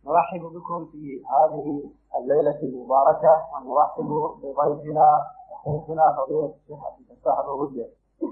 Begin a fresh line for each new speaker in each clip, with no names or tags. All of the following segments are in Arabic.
نرحب بكم في هذه الليلة المباركة، ونرحب بضيفنا وشيخنا فضيلة الشيخ عبد الفتاح الرودي.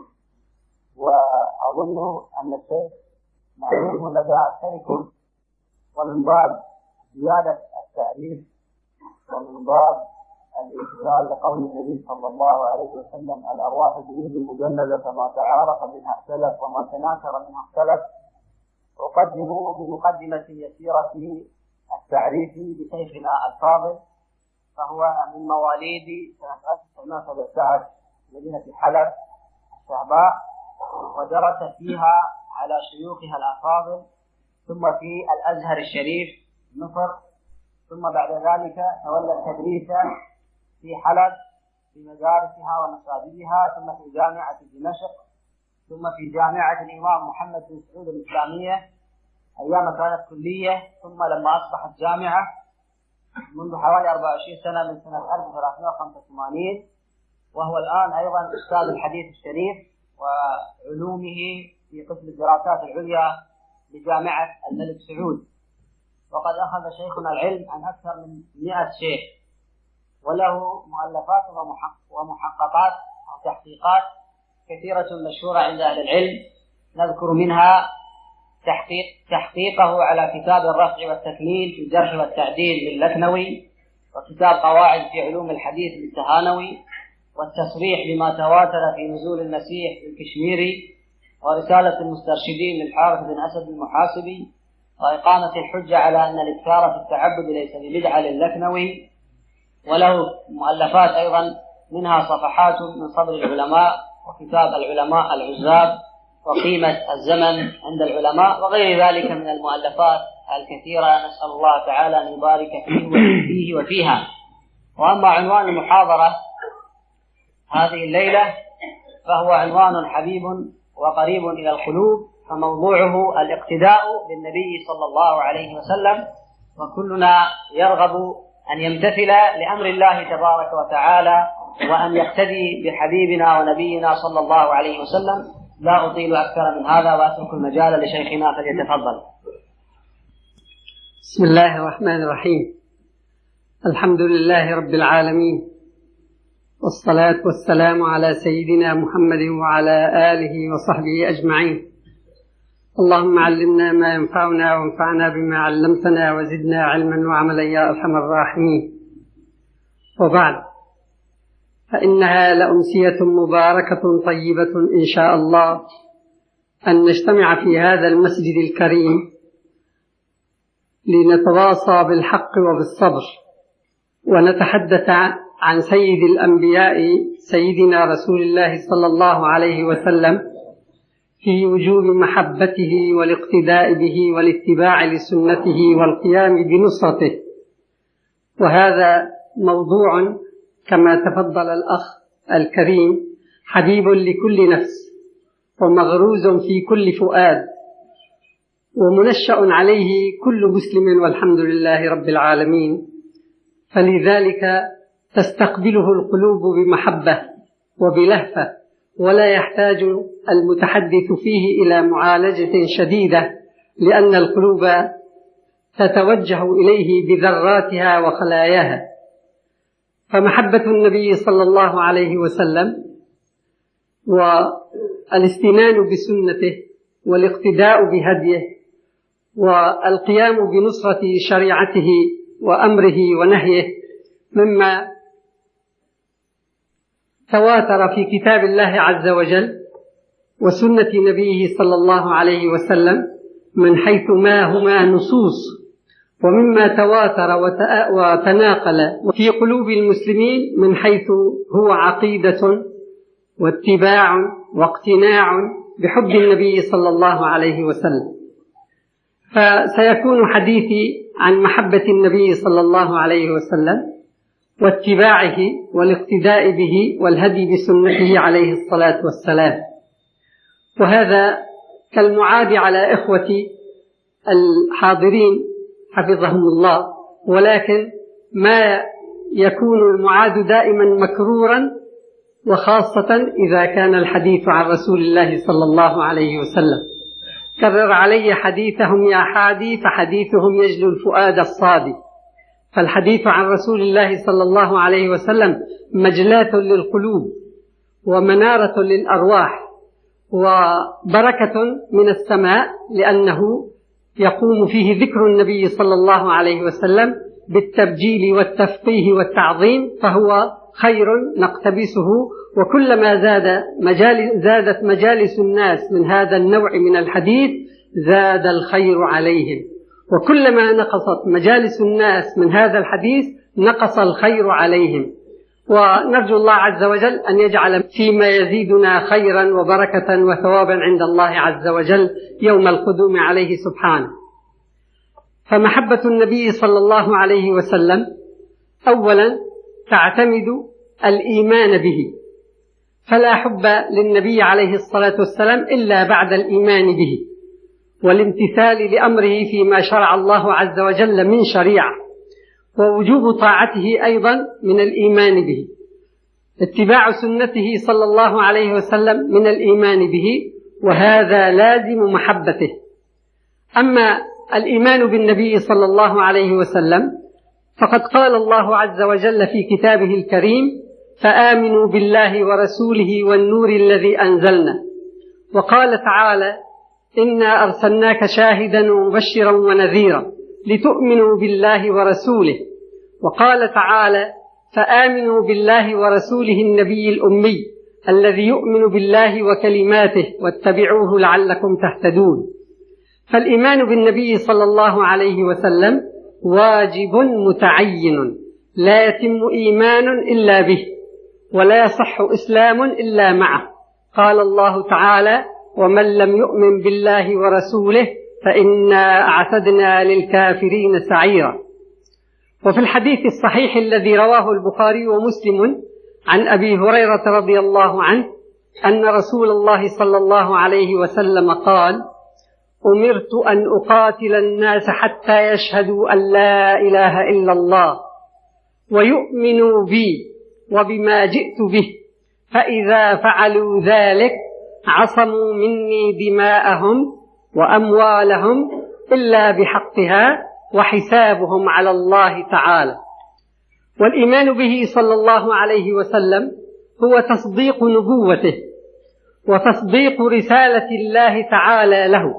وأظن أن الشيخ معلوم لدى أكثركم، ومن باب زيادة التعريف ومن باب الامتثال لقول النبي صلى الله عليه وسلم: الأرواح جنود مجندة، فما تعارف منها اختلف وما تناكر منها اختلف. أقدم بمقدمة يسيرة التعريف بشيخنا الفاضل، فهو من مواليد سنة 1917 مدينة حلب الشعباء، ودرس فيها على شيوخها الأفاضل، ثم في الأزهر الشريف مصر، ثم بعد ذلك تولى التدريس في حلب في مدارسها ومصادرها، ثم في جامعة دمشق، ثم في جامعة الإمام محمد بن سعود الإسلامية أيام كانت كلية، ثم لما أصبحت جامعة منذ حوالي 24 سنة من سنة 1385، وهو الآن أيضا أستاذ الحديث الشريف وعلومه في قسم الدراسات العليا بجامعة الملك سعود. وقد أخذ شيخنا العلم عن أكثر من 100 شيخ، وله مؤلفات ومحققات أو تحقيقات كثيرة مشهورة عند أهل العلم. نذكر منها تحقيقه على كتاب الرفع والتكليل في الجرح والتعديل للثنوي، وكتاب قواعد في علوم الحديث للتهانوي، والتصريح بما تواتر في نزول المسيح للكشميري، ورسالة المسترشدين للحارث بن أسد المحاسبي، وإقامة الحجة على أن الإكثار في التعبد ليس ببدعة للثنوي. وله مؤلفات أيضا منها صفحات من صبر العلماء، وكتاب العلماء العزاب، وقيمة الزمن عند العلماء، وغير ذلك من المؤلفات الكثيرة. نسأل الله تعالى أن يبارك فيه وفيها. وأما عنوان المحاضرة هذه الليلة فهو عنوان حبيب وقريب إلى القلوب، فموضوعه الاقتداء بالنبي صلى الله عليه وسلم، وكلنا يرغب أن يمتثل لأمر الله تبارك وتعالى، وأن يقتدي بحبيبنا ونبينا صلى الله عليه وسلم. لا أطيل أكثر من هذا، وأترك المجال لشيخنا فليتفضل.
بسم الله الرحمن الرحيم. الحمد لله رب العالمين، والصلاة والسلام على سيدنا محمد وعلى آله وصحبه أجمعين. اللهم علمنا ما ينفعنا، وانفعنا بما علمتنا، وزدنا علما وعملا يا أرحم الراحمين. وبعد، فإنها لأمسية مباركة طيبة إن شاء الله أن نجتمع في هذا المسجد الكريم لنتواصى بالحق وبالصبر، ونتحدث عن سيد الأنبياء سيدنا رسول الله صلى الله عليه وسلم في وجوب محبته والاقتداء به والاتباع لسنته والقيام بنصرته. وهذا موضوع كما تفضل الأخ الكريم حبيب لكل نفس، ومغروز في كل فؤاد، ومنشأ عليه كل مسلم، والحمد لله رب العالمين. فلذلك تستقبله القلوب بمحبة وبلهفة، ولا يحتاج المتحدث فيه إلى معالجة شديدة، لأن القلوب تتوجه إليه بذراتها وخلاياها. فمحبة النبي صلى الله عليه وسلم والاستنان بسنته والاقتداء بهديه والقيام بنصرة شريعته وأمره ونهيه مما تواتر في كتاب الله عز وجل وسنة نبيه صلى الله عليه وسلم، من حيث ما هما نصوص، ومما تواتر وتناقل في قلوب المسلمين من حيث هو عقيدة واتباع واقتناع بحب النبي صلى الله عليه وسلم. فسيكون حديثي عن محبة النبي صلى الله عليه وسلم واتباعه والاقتداء به والهدي بسنته عليه الصلاة والسلام. وهذا كالمعاد على إخوتي الحاضرين حفظهم الله، ولكن ما يكون المعاد دائما مكرورا، وخاصة إذا كان الحديث عن رسول الله صلى الله عليه وسلم، كرر علي حديثهم يا حادي فحديثهم يجلو الفؤاد الصادي. فالحديث عن رسول الله صلى الله عليه وسلم مجلاة للقلوب ومنارة للأرواح وبركة من السماء، لأنه يقوم فيه ذكر النبي صلى الله عليه وسلم بالتبجيل والتفقيه والتعظيم، فهو خير نقتبسه. وكلما زادت مجالس الناس من هذا النوع من الحديث زاد الخير عليهم، وكلما نقصت مجالس الناس من هذا الحديث نقص الخير عليهم. ونرجو الله عز وجل أن يجعل فيما يزيدنا خيرا وبركة وثوابا عند الله عز وجل يوم القدوم عليه سبحانه. فمحبة النبي صلى الله عليه وسلم أولا تعتمد الإيمان به، فلا حب للنبي عليه الصلاة والسلام إلا بعد الإيمان به والامتثال لأمره فيما شرع الله عز وجل من شريعة، ووجوب طاعته أيضا من الإيمان به، اتباع سنته صلى الله عليه وسلم من الإيمان به، وهذا لازم محبته. أما الإيمان بالنبي صلى الله عليه وسلم فقد قال الله عز وجل في كتابه الكريم: فآمنوا بالله ورسوله والنور الذي أنزلنا. وقال تعالى: إنا أرسلناك شاهدا ومبشرا ونذيرا لتؤمنوا بالله ورسوله. وقال تعالى: فآمنوا بالله ورسوله النبي الأمي الذي يؤمن بالله وكلماته واتبعوه لعلكم تهتدون. فالإيمان بالنبي صلى الله عليه وسلم واجب متعين، لا يتم إيمان إلا به، ولا يصح إسلام إلا معه. قال الله تعالى: ومن لم يؤمن بالله ورسوله فإنا أعتدنا للكافرين سعيرا. وفي الحديث الصحيح الذي رواه البخاري ومسلم عن أبي هريرة رضي الله عنه أن رسول الله صلى الله عليه وسلم قال: أمرت أن أقاتل الناس حتى يشهدوا أن لا إله إلا الله ويؤمنوا بي وبما جئت به، فإذا فعلوا ذلك عصموا مني دماءهم وأموالهم إلا بحقها وحسابهم على الله تعالى. والإيمان به صلى الله عليه وسلم هو تصديق نبوته وتصديق رسالة الله تعالى له،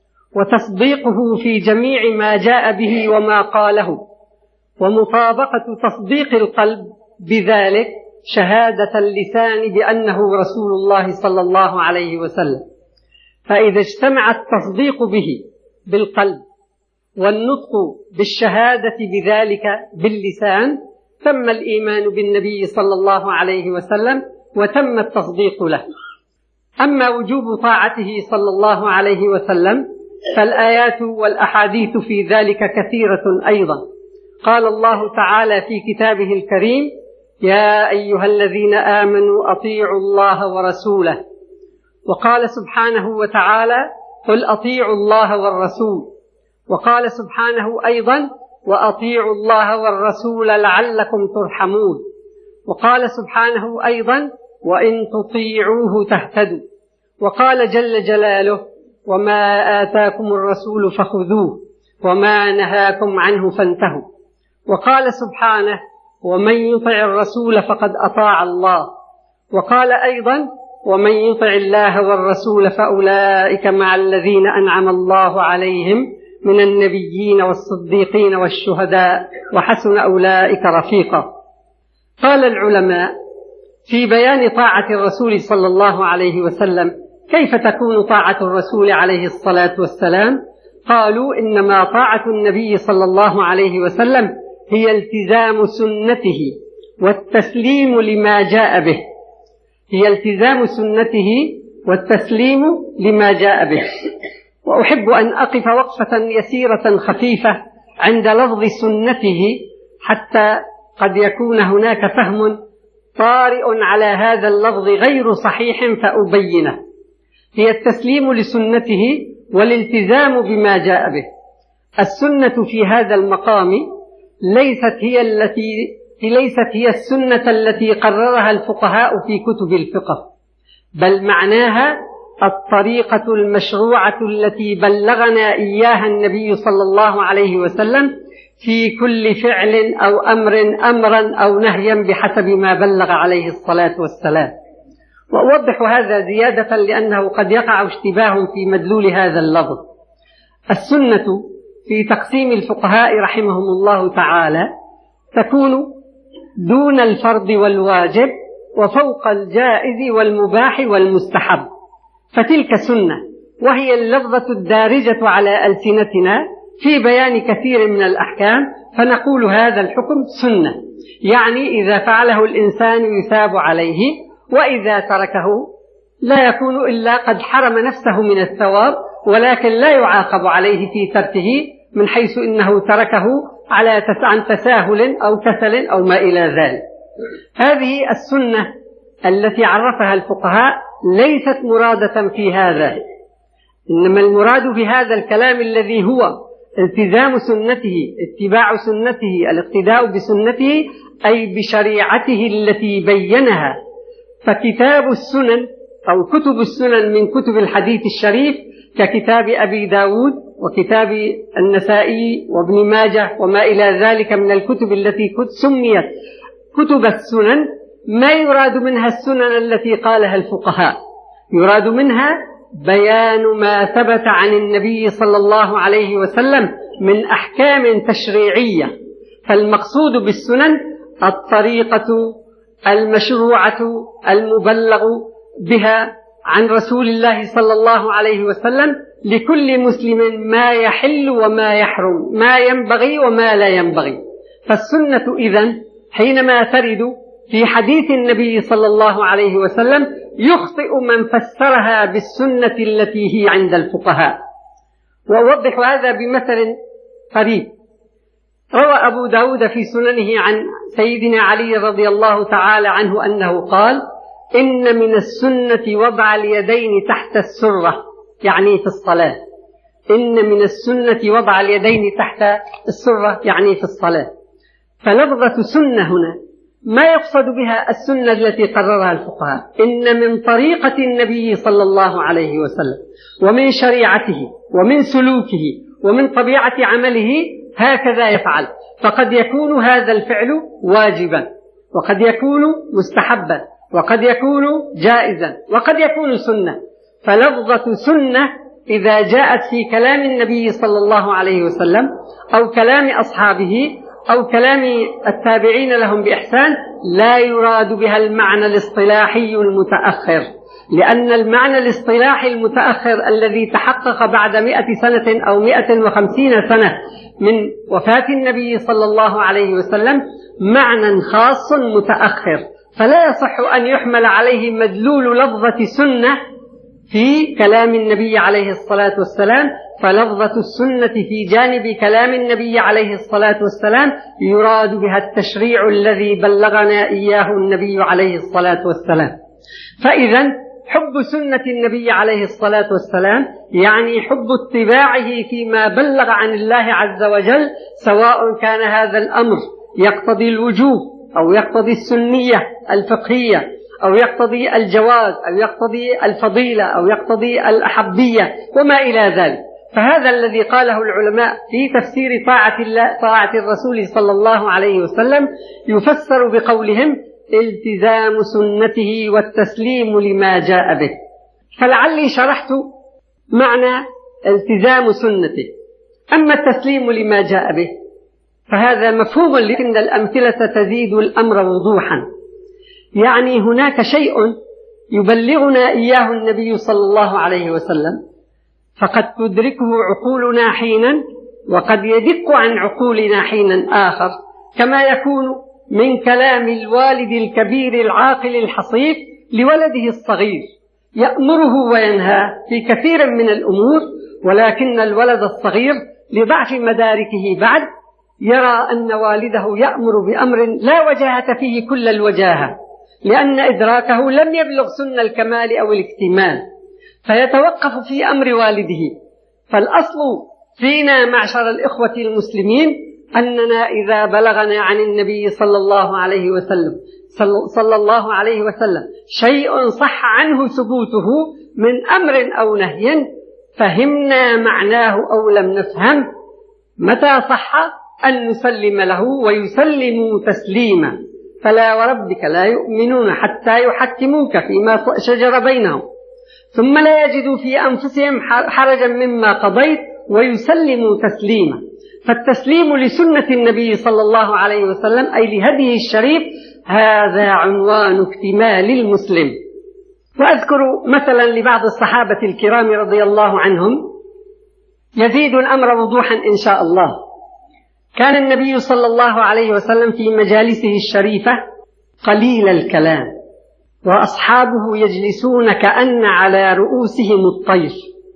وتصديقه في جميع ما جاء به وما قاله، ومطابقة تصديق القلب بذلك شهادة اللسان بأنه رسول الله صلى الله عليه وسلم. فإذا اجتمع التصديق به بالقلب والنطق بالشهادة بذلك باللسان تم الإيمان بالنبي صلى الله عليه وسلم وتم التصديق له. أما وجوب طاعته صلى الله عليه وسلم فالآيات والأحاديث في ذلك كثيرة أيضا. قال الله تعالى في كتابه الكريم: يا أيها الذين آمنوا أطيعوا الله ورسوله. وقال سبحانه وتعالى: قل أطيعوا الله والرسول. وقال سبحانه أيضا: وأطيعوا الله والرسول لعلكم ترحمون. وقال سبحانه أيضا: وإن تطيعوه تهتدوا. وقال جل جلاله: وما آتاكم الرسول فخذوه وما نهاكم عنه فانتهوا. وقال سبحانه: ومن يطع الرسول فقد أطاع الله. وقال أيضا: ومن يطع الله والرسول فأولئك مع الذين أنعم الله عليهم من النبيين والصديقين والشهداء وحسن أولئك رفيقا. قال العلماء في بيان طاعة الرسول صلى الله عليه وسلم: كيف تكون طاعة الرسول عليه الصلاة والسلام؟ قالوا: إنما طاعة النبي صلى الله عليه وسلم هي التزام سنته والتسليم لما جاء به. هي التزام سنته والتسليم لما جاء به. وأحب أن أقف وقفة يسيرة خفيفة عند لفظ سنته، حتى قد يكون هناك فهم طارئ على هذا اللفظ غير صحيح فأبينه. هي التسليم لسنته والالتزام بما جاء به. السنة في هذا المقام ليست هي السنة التي قررها الفقهاء في كتب الفقه، بل معناها الطريقة المشروعة التي بلغنا إياها النبي صلى الله عليه وسلم في كل فعل أو أمرا أو نهيا بحسب ما بلغ عليه الصلاة والسلام. وأوضح هذا زيادة لأنه قد يقع اشتباه في مدلول هذا اللفظ. السنة في تقسيم الفقهاء رحمهم الله تعالى تكون دون الفرض والواجب وفوق الجائز والمباح والمستحب، فتلك سنة، وهي اللفظة الدارجة على ألسنتنا في بيان كثير من الأحكام، فنقول هذا الحكم سنة، يعني إذا فعله الإنسان يثاب عليه، وإذا تركه لا يكون إلا قد حرم نفسه من الثواب، ولكن لا يعاقب عليه في تركه من حيث إنه تركه عن تساهل أو كسل أو ما إلى ذلك. هذه السنة التي عرفها الفقهاء ليست مرادة في هذا، إنما المراد في هذا الكلام الذي هو التزام سنته، اتباع سنته، الاقتداء بسنته، أي بشريعته التي بينها. فكتاب السنن أو كتب السنن من كتب الحديث الشريف ككتاب أبي داود وكتاب النسائي وابن ماجه وما إلى ذلك من الكتب التي سميت كتب السنن، ما يراد منها السنن التي قالها الفقهاء، يراد منها بيان ما ثبت عن النبي صلى الله عليه وسلم من أحكام تشريعية. فالمقصود بالسنن الطريقة المشروعة المبلغ بها عن رسول الله صلى الله عليه وسلم لكل مسلم ما يحل وما يحرم، ما ينبغي وما لا ينبغي. فالسنة إذن حينما ترد في حديث النبي صلى الله عليه وسلم يخطئ من فسرها بالسنة التي هي عند الفقهاء. وأوضح هذا بمثل قريب. روى أبو داود في سننه عن سيدنا علي رضي الله تعالى عنه أنه قال: إن من السنة وضع اليدين تحت السرة، يعني في الصلاة. إن من السنة وضع اليدين تحت السرة، يعني في الصلاة. فلفظة سنة هنا ما يقصد بها السنة التي قررها الفقهاء، إن من طريقة النبي صلى الله عليه وسلم ومن شريعته ومن سلوكه ومن طبيعة عمله هكذا يفعل. فقد يكون هذا الفعل واجبا، وقد يكون مستحبا، وقد يكون جائزا، وقد يكون سنة. فلفظة سنة إذا جاءت في كلام النبي صلى الله عليه وسلم أو كلام أصحابه أو كلام التابعين لهم بإحسان لا يراد بها المعنى الاصطلاحي المتأخر، لأن المعنى الاصطلاحي المتأخر الذي تحقق بعد 100 سنة أو 150 سنة من وفاة النبي صلى الله عليه وسلم معنى خاص متأخر، فلا يصح أن يحمل عليه مدلول لفظة سنة في كلام النبي عليه الصلاة والسلام. فلفظة السنة في جانب كلام النبي عليه الصلاة والسلام يراد بها التشريع الذي بلغنا إياه النبي عليه الصلاة والسلام. فإذا حب سنة النبي عليه الصلاة والسلام يعني حب اتباعه فيما بلغ عن الله عز وجل، سواء كان هذا الأمر يقتضي الوجوب أو يقتضي السنية الفقهية أو يقتضي الجواز أو يقتضي الفضيلة أو يقتضي الأحبية وما إلى ذلك. فهذا الذي قاله العلماء في تفسير طاعة الرسول صلى الله عليه وسلم يفسر بقولهم التزام سنته والتسليم لما جاء به. فلعلي شرحت معنى التزام سنته. أما التسليم لما جاء به فهذا مفهوم، لكن الأمثلة تزيد الأمر وضوحا. يعني هناك شيء يبلغنا إياه النبي صلى الله عليه وسلم فقد تدركه عقولنا حينا وقد يدق عن عقولنا حينا آخر، كما يكون من كلام الوالد الكبير العاقل الحصيف لولده الصغير، يأمره وينهى في كثير من الأمور، ولكن الولد الصغير لضعف مداركه بعد يرى أن والده يأمر بأمر لا وجاهة فيه كل الوجاهة، لأن إدراكه لم يبلغ سن الكمال أو الاكتمال، فيتوقف في أمر والده. فالأصل فينا معشر الإخوة المسلمين أننا إذا بلغنا عن النبي صلى الله عليه وسلم شيء صح عنه ثبوته من أمر أو نهي فهمنا معناه أو لم نفهم، متى صح أن نسلم له ويسلموا تسليما؟ فلا وربك لا يؤمنون حتى يحكموك فيما شجر بينهم ثم لا يجدوا في أنفسهم حرجا مما قضيت ويسلموا تسليما. فالتسليم لسنة النبي صلى الله عليه وسلم أي لهديه الشريف هذا عنوان اكتمال المسلم. وأذكر مثلا لبعض الصحابة الكرام رضي الله عنهم يزيد الأمر وضوحا إن شاء الله. كان النبي صلى الله عليه وسلم في مجالسه الشريفة قليل الكلام، وأصحابه يجلسون كأن على رؤوسهم الطير.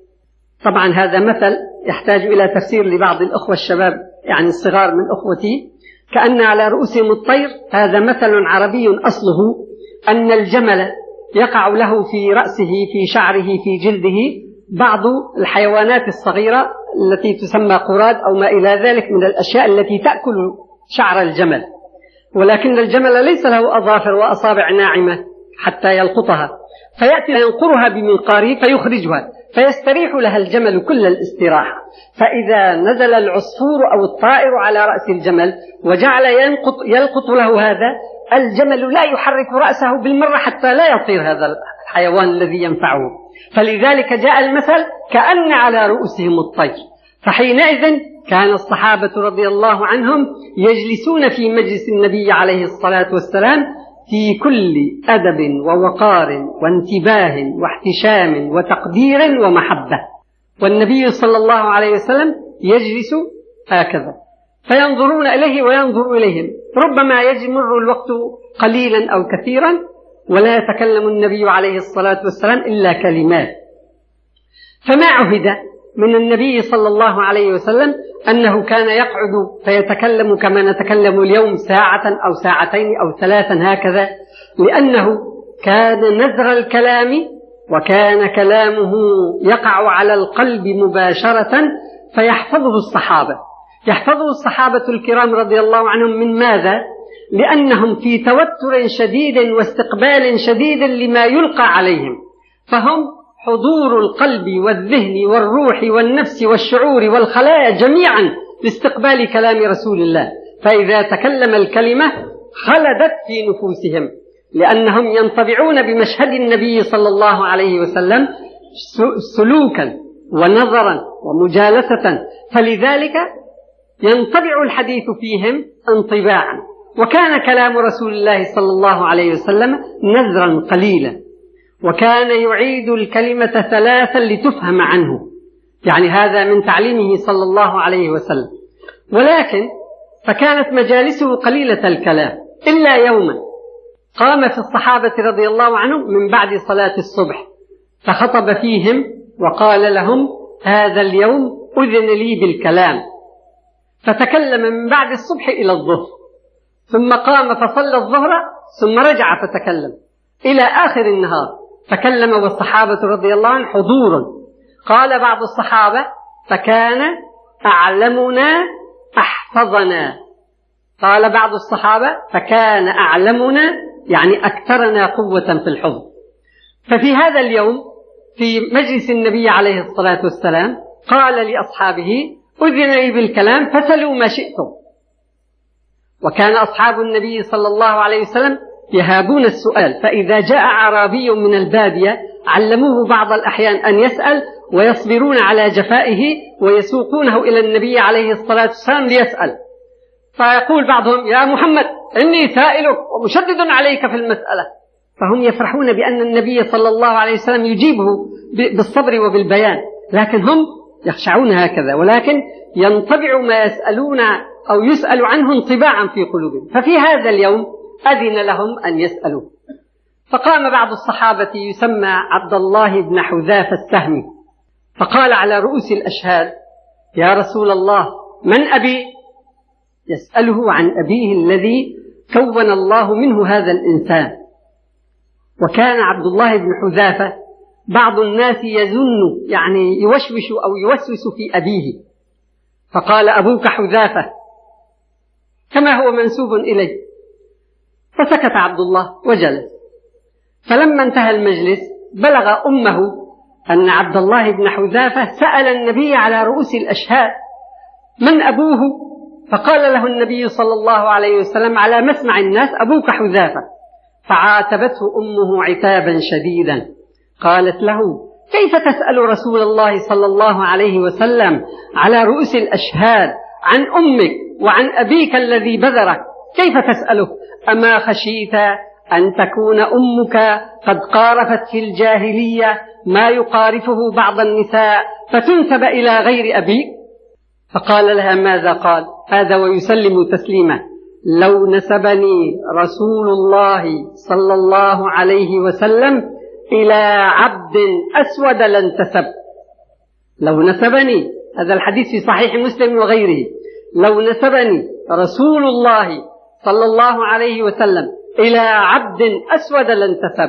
طبعا هذا مثل يحتاج إلى تفسير لبعض الأخوة الشباب يعني الصغار من أخوتي. كأن على رؤوسهم الطير هذا مثل عربي أصله أن الجمل يقع له في رأسه في شعره في جلده بعض الحيوانات الصغيرة التي تسمى قراد أو ما إلى ذلك من الأشياء التي تأكل شعر الجمل، ولكن الجمل ليس له أظافر وأصابع ناعمة حتى يلقطها، فيأتي ينقرها بمنقاره فيخرجها فيستريح لها الجمل كل الاستراحة. فإذا نزل العصفور أو الطائر على رأس الجمل وجعل يلقط له هذا، الجمل لا يحرك رأسه بالمرة حتى لا يطير هذا الحيوان الذي ينفعه. فلذلك جاء المثل كأن على رؤوسهم الطير. فحينئذ كان الصحابة رضي الله عنهم يجلسون في مجلس النبي عليه الصلاة والسلام في كل أدب ووقار وانتباه واحتشام وتقدير ومحبة، والنبي صلى الله عليه وسلم يجلس هكذا فينظرون إليه وينظر إليهم. ربما يمر الوقت قليلا أو كثيرا ولا يتكلم النبي عليه الصلاة والسلام إلا كلمات. فما عهد من النبي صلى الله عليه وسلم أنه كان يقعد فيتكلم كما نتكلم اليوم ساعة أو ساعتين أو ثلاثا هكذا، لأنه كان نذر الكلام وكان كلامه يقع على القلب مباشرة فيحفظه الصحابة. يحفظه الصحابة الكرام رضي الله عنهم من ماذا؟ لأنهم في توتر شديد واستقبال شديد لما يلقى عليهم، فهم حضور القلب والذهن والروح والنفس والشعور والخلايا جميعا لاستقبال كلام رسول الله. فإذا تكلم الكلمة خلدت في نفوسهم، لأنهم ينطبعون بمشهد النبي صلى الله عليه وسلم سلوكا ونظرا ومجالسة، فلذلك ينطبع الحديث فيهم انطباعا. وكان كلام رسول الله صلى الله عليه وسلم نذرا قليلا، وكان يعيد الكلمة ثلاثا لتفهم عنه، يعني هذا من تعليمه صلى الله عليه وسلم. ولكن فكانت مجالسه قليلة الكلام إلا يوما قام في الصحابة رضي الله عنهم من بعد صلاة الصبح فخطب فيهم وقال لهم هذا اليوم أذن لي بالكلام، فتكلم من بعد الصبح إلى الظهر، ثم قام فصلى الظهر ثم رجع فتكلم إلى آخر النهار فكلم، والصحابة رضي الله عنهم حضورا. قال بعض الصحابة فكان أعلمنا أحفظنا، قال بعض الصحابة فكان أعلمنا يعني أكثرنا قوة في الحفظ. ففي هذا اليوم في مجلس النبي عليه الصلاة والسلام قال لأصحابه أذن لي بالكلام فسلوا ما شئتم. وكان أصحاب النبي صلى الله عليه وسلم يهابون السؤال، فإذا جاء أعرابي من البادية علموه بعض الأحيان أن يسأل ويصبرون على جفائه ويسوقونه إلى النبي عليه الصلاة والسلام ليسأل، فيقول بعضهم يا محمد إني سائلك ومشدد عليك في المسألة، فهم يفرحون بأن النبي صلى الله عليه وسلم يجيبه بالصبر وبالبيان، لكن هم يخشعون هكذا، ولكن ينطبع ما يسألون أو يسأل عنه انطباعا في قلوبهم. ففي هذا اليوم أذن لهم أن يسألوا، فقام بعض الصحابة يسمى عبد الله بن حذافة السهمي فقال على رؤوس الأشهاد يا رسول الله من أبي؟ يسأله عن أبيه الذي كون الله منه هذا الإنسان. وكان عبد الله بن حذافة بعض الناس يظن يعني يوشوش أو يوسوس في أبيه، فقال أبوك حذافة كما هو منسوب إليه، فسكت عبد الله وجلس. فلما انتهى المجلس بلغ أمه أن عبد الله بن حذافة سأل النبي على رؤوس الأشهاد: من أبوه؟ فقال له النبي صلى الله عليه وسلم على مسمع الناس: أبوك حذافة. فعاتبته أمه عتابا شديدا، قالت له: كيف تسأل رسول الله صلى الله عليه وسلم على رؤوس الأشهاد عن أمك وعن أبيك الذي بذرك؟ كيف تسأله؟ أما خشيت أن تكون أمك قد قارفت في الجاهلية ما يقارفه بعض النساء فتنسب إلى غير أبيك؟ فقال لها: ماذا قال؟ هذا ويسلم تسليما: لو نسبني رسول الله صلى الله عليه وسلم إلى عبد أسود لانتسب. لو نسبني، هذا الحديث في صحيح مسلم وغيره، لو نسبني رسول الله صلى الله عليه وسلم إلى عبد أسود لانتسب.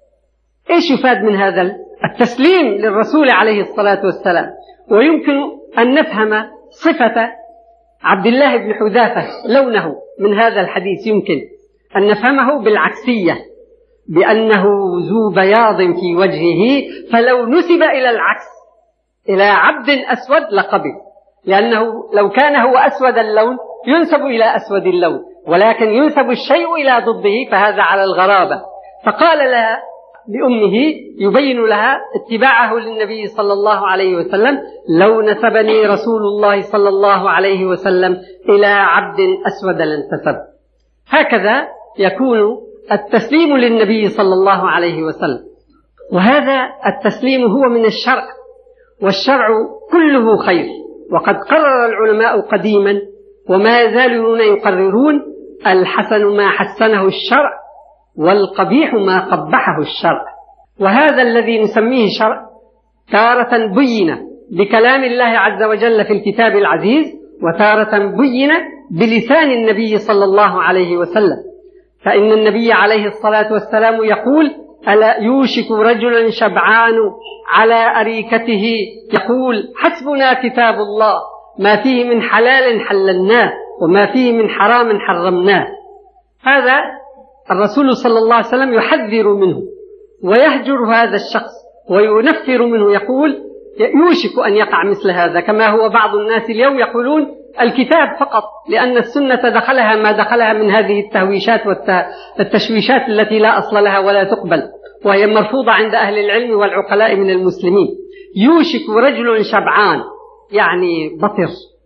إيش يفاد من هذا التسليم للرسول عليه الصلاة والسلام؟ ويمكن أن نفهم صفة عبد الله بن حذافة لونه من هذا الحديث، يمكن أن نفهمه بالعكسية، بأنه ذو بياض في وجهه، فلو نسب إلى العكس إلى عبد أسود لقبل، لأنه لو كان هو أسود اللون ينسب إلى أسود اللون، ولكن ينسب الشيء إلى ضده، فهذا على الغرابة. فقال لها لأمه يبين لها اتباعه للنبي صلى الله عليه وسلم: لو نسبني رسول الله صلى الله عليه وسلم إلى عبد أسود لانتسب. هكذا يكون التسليم للنبي صلى الله عليه وسلم، وهذا التسليم هو من الشرع، والشرع كله خير. وقد قرر العلماء قديما وما يزالون يقررون: الحسن ما حسنه الشرع، والقبيح ما قبحه الشرع. وهذا الذي نسميه شرع تارة بين بكلام الله عز وجل في الكتاب العزيز، وتارة بين بلسان النبي صلى الله عليه وسلم. فإن النبي عليه الصلاة والسلام يقول: ألا يوشك رجل شبعان على أريكته يقول: حسبنا كتاب الله، ما فيه من حلال حللناه وما فيه من حرام حرمناه. هذا الرسول صلى الله عليه وسلم يحذر منه ويهجر هذا الشخص وينفر منه، يقول: يوشك أن يقع مثل هذا، كما هو بعض الناس اليوم يقولون الكتاب فقط، لأن السنة دخلها ما دخلها من هذه التهويشات والتشويشات التي لا أصل لها ولا تقبل، وهي مرفوضة عند أهل العلم والعقلاء من المسلمين. يوشك رجل شبعان يعني بطر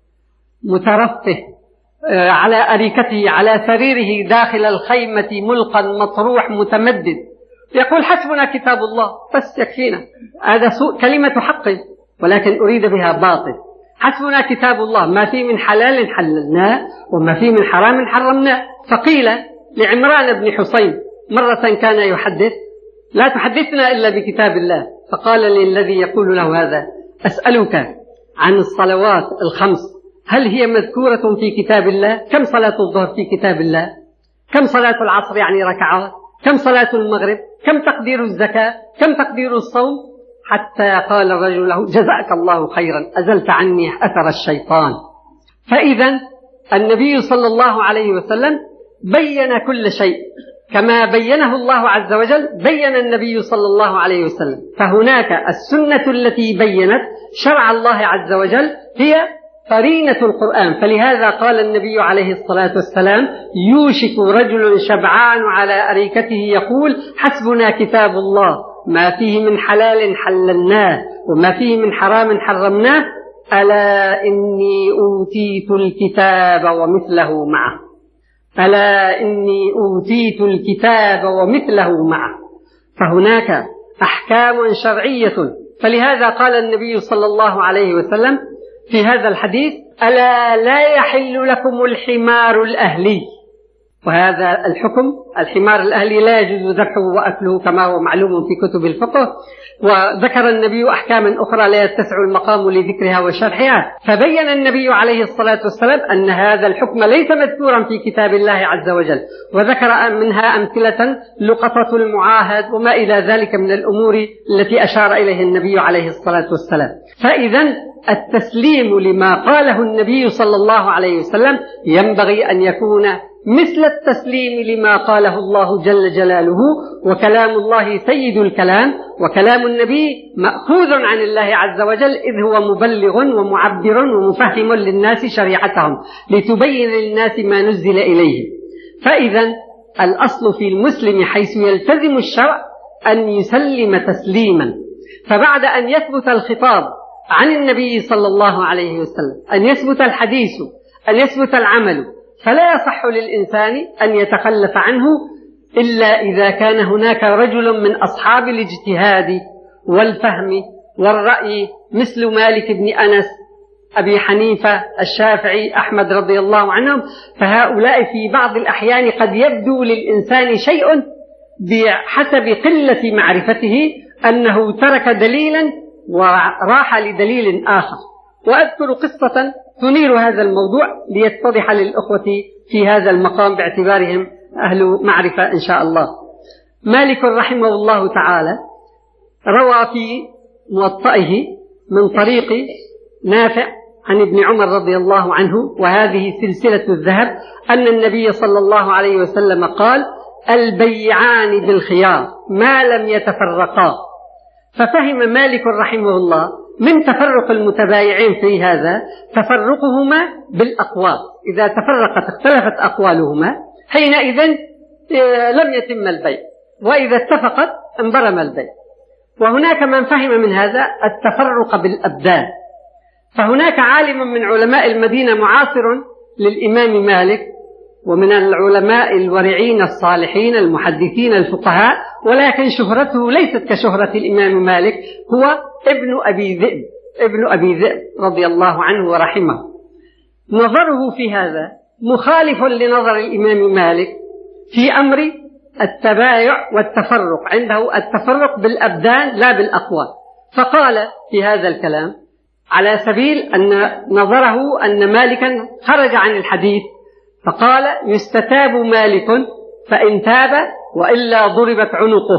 مترفه على أريكته، على سريره داخل الخيمة ملقا مطروح متمدد، يقول: حسبنا كتاب الله، بس يكفينا. هذا كلمة حق، ولكن أريد بها باطل. حسبنا كتاب الله، ما فيه من حلال حللناه وما فيه من حرام حرمناه. فقيل لعمران بن حصين مرة كان يحدث: لا تحدثنا إلا بكتاب الله. فقال للذي يقول له هذا: أسألك عن الصلوات الخمس، هل هي مذكورة في كتاب الله؟ كم صلاة الظهر في كتاب الله؟ كم صلاة العصر يعني ركعات؟ كم صلاة المغرب؟ كم تقدير الزكاة؟ كم تقدير الصوم؟ حتى قال الرجل له: جزاك الله خيرا، أزلت عني أثر الشيطان. فإذا النبي صلى الله عليه وسلم بين كل شيء كما بينه الله عز وجل، بين النبي صلى الله عليه وسلم. فهناك السنة التي بينت شرع الله عز وجل هي قرينة القرآن. فلهذا قال النبي عليه الصلاة والسلام: يوشك رجل شبعان على أريكته يقول: حسبنا كتاب الله، ما فيه من حلال حللناه وما فيه من حرام حرمناه، ألا إني أوتيت الكتاب ومثله معه، ألا إني أوتيت الكتاب ومثله معه. فهناك أحكام شرعية. فلهذا قال النبي صلى الله عليه وسلم في هذا الحديث: ألا لا يحل لكم الحمار الأهلي. وهذا الحكم الحمار الأهلي لا يجوز ذبحه وأكله كما هو معلوم في كتب الفقه. وذكر النبي أحكاما أخرى لا يتسع المقام لذكرها وشرحها. فبين النبي عليه الصلاة والسلام أن هذا الحكم ليس مذكورا في كتاب الله عز وجل، وذكر منها أمثلة: لقطة المعاهد وما إلى ذلك من الأمور التي أشار إليه النبي عليه الصلاة والسلام. فإذا التسليم لما قاله النبي صلى الله عليه وسلم ينبغي أن يكون مثل التسليم لما قاله الله جل جلاله، وكلام الله سيد الكلام، وكلام النبي مأخوذ عن الله عز وجل، إذ هو مبلغ ومعبر ومفهم للناس شريعتهم لتبين للناس ما نزل إليهم. فإذا الأصل في المسلم حيث يلتزم الشرع أن يسلم تسليما. فبعد أن يثبت الخطاب عن النبي صلى الله عليه وسلم، أن يثبت الحديث، أن يثبت العمل، فلا يصح للإنسان أن يتخلف عنه إلا إذا كان هناك رجل من أصحاب الاجتهاد والفهم والرأي مثل مالك بن أنس، أبي حنيفة، الشافعي، أحمد رضي الله عنهم. فهؤلاء في بعض الأحيان قد يبدو للإنسان شيء بحسب قلة معرفته أنه ترك دليلا وراح لدليل آخر. وأذكر قصة تنير هذا الموضوع ليتضح للأخوة في هذا المقام باعتبارهم أهل معرفة إن شاء الله. مالك رحمه الله تعالى روى في موطئه من طريق نافع عن ابن عمر رضي الله عنه، وهذه سلسلة الذهب، أن النبي صلى الله عليه وسلم قال: البيعان بالخيار ما لم يتفرقا. ففهم مالك رحمه الله من تفرق المتبايعين في هذا تفرقهما بالأقوال، إذا تفرقت اختلفت أقوالهما حينئذ لم يتم البيع، وإذا اتفقت انبرم البيع. وهناك من فهم من هذا التفرق بالأبدان. فهناك عالم من علماء المدينة معاصر للإمام مالك، ومن العلماء الورعين الصالحين المحدثين الفقهاء، ولكن شهرته ليست كشهرة الإمام مالك، هو ابن أبي ذئب رضي الله عنه ورحمه. نظره في هذا مخالف لنظر الإمام مالك في أمر التبايع والتفرق، عنده التفرق بالأبدان لا بالأقوال. فقال في هذا الكلام على سبيل أن نظره أن مالكا خرج عن الحديث، فقال: يستتاب مالك فإن تاب وإلا ضربت عنقه.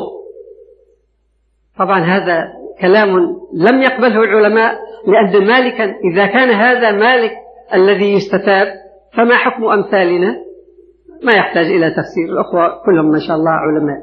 طبعا هذا كلام لم يقبله العلماء، لأن مالكا إذا كان هذا مالك الذي يستتاب فما حكم أمثالنا؟ ما يحتاج إلى تفسير، الأخوة كلهم ما شاء الله علماء.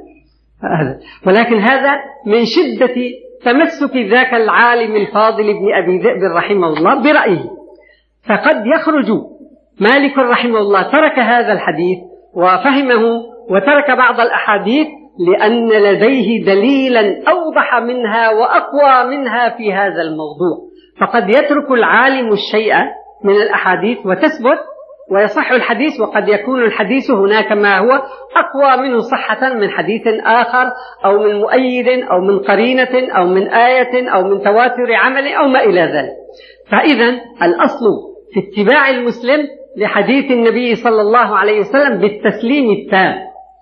ولكن هذا من شدة تمسك ذاك العالم الفاضل ابن أبي ذئب رحمه الله برأيه. فقد يخرج مالك رحمه الله ترك هذا الحديث وفهمه وترك بعض الأحاديث لأن لديه دليلا أوضح منها وأقوى منها في هذا الموضوع. فقد يترك العالم الشيء من الأحاديث وتثبت ويصح الحديث، وقد يكون الحديث هناك ما هو أقوى منه صحة من حديث آخر، أو من مؤيد، أو من قرينة، أو من آية، أو من تواتر عمل، أو ما إلى ذلك. فإذا الأصل في اتباع المسلم لحديث النبي صلى الله عليه وسلم بالتسليم التام.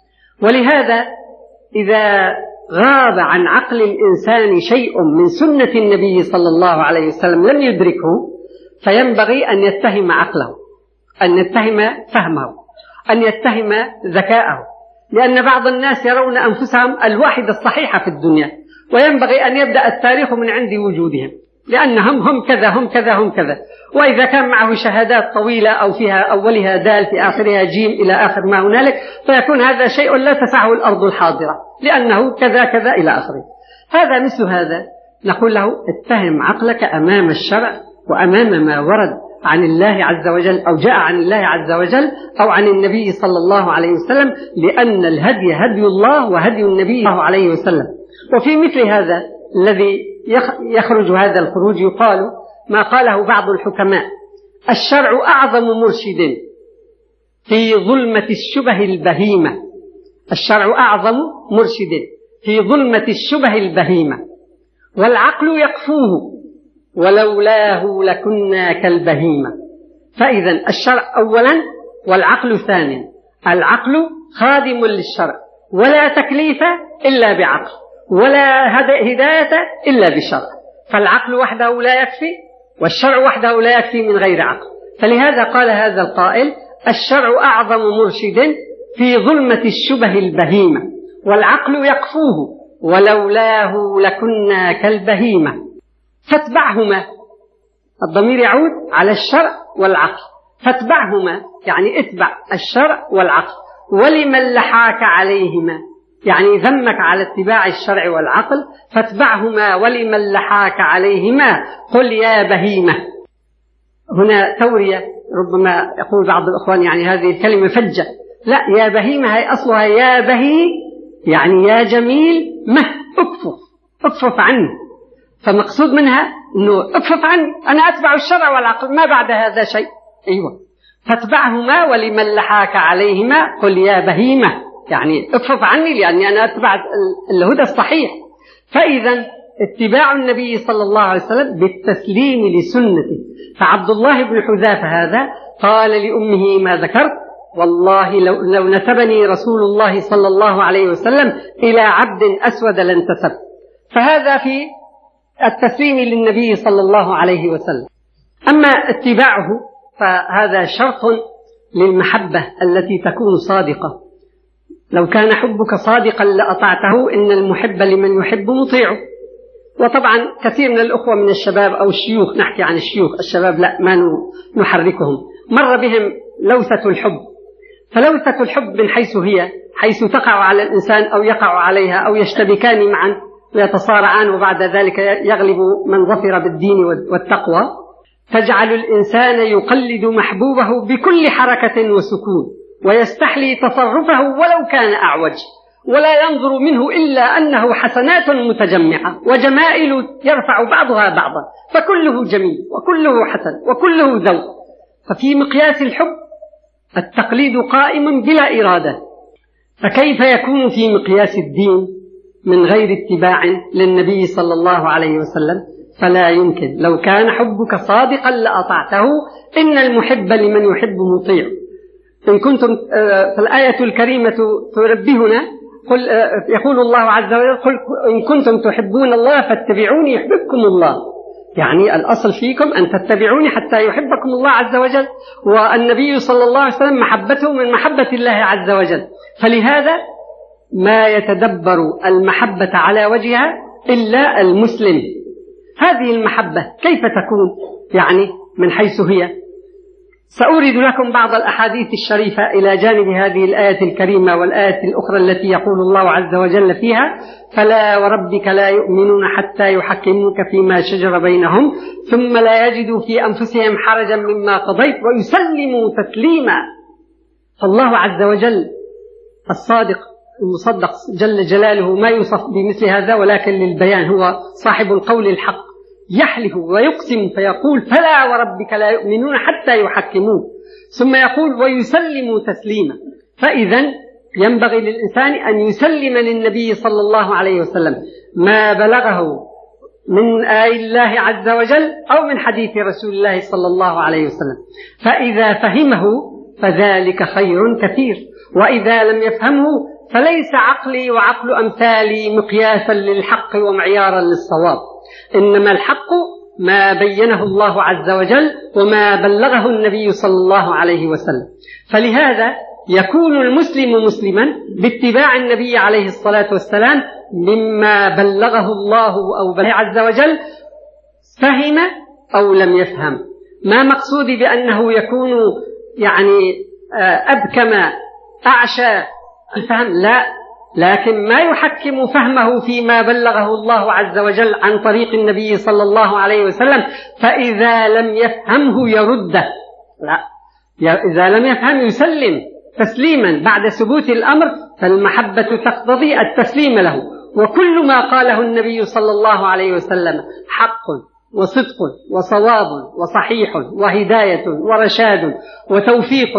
ولهذا إذا غاب عن عقل الإنسان شيء من سنة النبي صلى الله عليه وسلم لم يدركه، فينبغي أن يتهم عقله، أن يتهم فهمه، أن يتهم ذكاءه، لأن بعض الناس يرون أنفسهم الواحدة الصحيحة في الدنيا، وينبغي أن يبدأ التاريخ من عند وجودهم، لأنهم هم كذا هم كذا هم كذا. وإذا كان معه شهادات طويلة أو فيها أولها دال في آخرها جيم إلى آخر ما هنالك، فيكون هذا شيء لا تسعه الأرض الحاضرة، لأنه كذا كذا إلى آخره. هذا مثل هذا نقول له: اتهم عقلك أمام الشرع وأمام ما ورد عن الله عز وجل أو جاء عن الله عز وجل أو عن النبي صلى الله عليه وسلم، لأن الهدي هدي الله وهدي النبي صلى الله عليه وسلم. وفي مثل هذا الذي يخرج هذا الخروج يقال ما قاله بعض الحكماء: الشرع أعظم مرشد في ظلمة الشبه البهيمة. الشرع أعظم مرشد في ظلمة الشبه البهيمة، والعقل يقفوه ولولاه لكنا كالبهيمة. فإذا الشرع أولا والعقل ثانيا. العقل خادم للشرع، ولا تكليف إلا بعقل، ولا هداية إلا بشرع. فالعقل وحده لا يكفي، والشرع وحده لا يكفي من غير عقل. فلهذا قال هذا القائل: الشرع أعظم مرشد في ظلمة الشبه البهيمة، والعقل الضمير يعود على الشرع والعقل، فاتبعهما يعني اتبع الشرع والعقل. ولمن لحاك عليهما يعني ذمك على اتباع الشرع والعقل، فاتبعهما ولمن لحاك عليهما قل يا بهيمة. هنا تورية، ربما يقول بعض الأخوان يعني هذه الكلمة فجة، لا، يا بهيمة هي أصلها يا بهي يعني يا جميل مه، اكفف عني. فمقصود منها أنه اكفف عني، أنا أتبع الشرع والعقل، ما بعد هذا شيء. أيوة، فاتبعهما ولمن لحاك عليهما قل يا بهيمة يعني اكفف عني لأني أنا أتبع الهدى الصحيح. فإذا اتباع النبي صلى الله عليه وسلم بالتسليم لسنته. فعبد الله بن حذافة هذا قال لأمه ما ذكرت، والله لو نسبني رسول الله صلى الله عليه وسلم إلى عبد أسود لانتسب. فهذا في التسليم للنبي صلى الله عليه وسلم. أما اتباعه فهذا شرط للمحبة التي تكون صادقة. لو كان حبك صادقا لأطعته، إن المحب لمن يحب مطيعه. وطبعا كثير من الأخوة من الشباب أو الشيوخ، نحكي عن الشباب لا ما نحركهم، مر بهم لوثة الحب. فلوثة الحب من حيث هي، حيث تقع على الإنسان أو يقع عليها أو يشتبكان معا ويتصارعان، وبعد ذلك يغلب من ظفر بالدين والتقوى، تجعل الإنسان يقلد محبوبه بكل حركة وسكون، ويستحلي تصرفه ولو كان أعوج، ولا ينظر منه إلا أنه حسنات متجمعة وجمائل يرفع بعضها بعضا، فكله جميل وكله حسن وكله ذوق. ففي مقياس الحب التقليد قائم بلا إرادة، فكيف يكون في مقياس الدين من غير اتباع للنبي صلى الله عليه وسلم؟ فلا يمكن. لو كان حبك صادقا لأطعته، إن المحب لمن يحب مطيع. إن كنتم فالآية الكريمة تنبهنا، يقول الله عز وجل قل إن كنتم تحبون الله فاتبعوني يحببكم الله. يعني الأصل فيكم أن تتبعوني حتى يحبكم الله عز وجل. والنبي صلى الله عليه وسلم محبته من محبة الله عز وجل. فلهذا ما يتدبر المحبة على وجهها إلا المسلم. هذه المحبة كيف تكون؟ يعني من حيث هي. سأورد لكم بعض الأحاديث الشريفة إلى جانب هذه الآية الكريمة والآية الأخرى التي يقول الله عز وجل فيها فلا وربك لا يؤمنون حتى يحكموك فيما شجر بينهم ثم لا يجدوا في أنفسهم حرجا مما قضيت ويسلموا تسليما. فالله عز وجل الصادق المصدق جل جلاله ما يوصف بمثل هذا، ولكن للبيان، هو صاحب القول الحق، يحلف ويقسم فيقول فلا وربك لا يؤمنون حتى يحكموه، ثم يقول ويسلموا تسليما. فإذا ينبغي للإنسان أن يسلم للنبي صلى الله عليه وسلم ما بلغه من آي الله عز وجل أو من حديث رسول الله صلى الله عليه وسلم. فإذا فهمه فذلك خير كثير، وإذا لم يفهمه فليس عقلي وعقل أمثالي مقياسا للحق ومعيارا للصواب، إنما الحق ما بينه الله عز وجل وما بلغه النبي صلى الله عليه وسلم. فلهذا يكون المسلم مسلما باتباع النبي عليه الصلاة والسلام مما بلغه الله أو بلغه عز وجل، فهم أو لم يفهم. ما مقصودي بأنه يكون يعني أبكم أعشى الفهم، لا، لكن ما يحكم فهمه فيما بلغه الله عز وجل عن طريق النبي صلى الله عليه وسلم، فإذا لم يفهمه يرده، لا، إذا لم يفهم يسلم تسليما بعد ثبوت الأمر، فالمحبة تقتضي التسليم له. وكل ما قاله النبي صلى الله عليه وسلم حق وصدق وصواب وصحيح وهداية ورشاد وتوفيق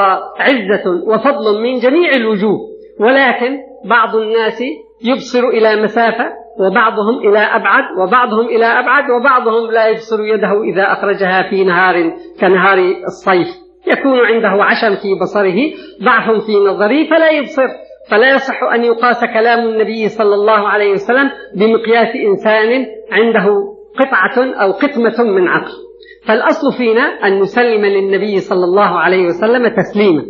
وعزة وفضل من جميع الوجوه، ولكن بعض الناس يبصر إلى مسافة، وبعضهم إلى أبعد، وبعضهم إلى أبعد، وبعضهم لا يبصر يده إذا أخرجها في نهار كنهار الصيف، يكون عنده عشم في بصره، ضعف في نظره فلا يبصر. فلا يصح أن يقاس كلام النبي صلى الله عليه وسلم بمقياس إنسان عنده قطعة أو قطمة من عقل. فالأصل فينا أن نسلم للنبي صلى الله عليه وسلم تسليما.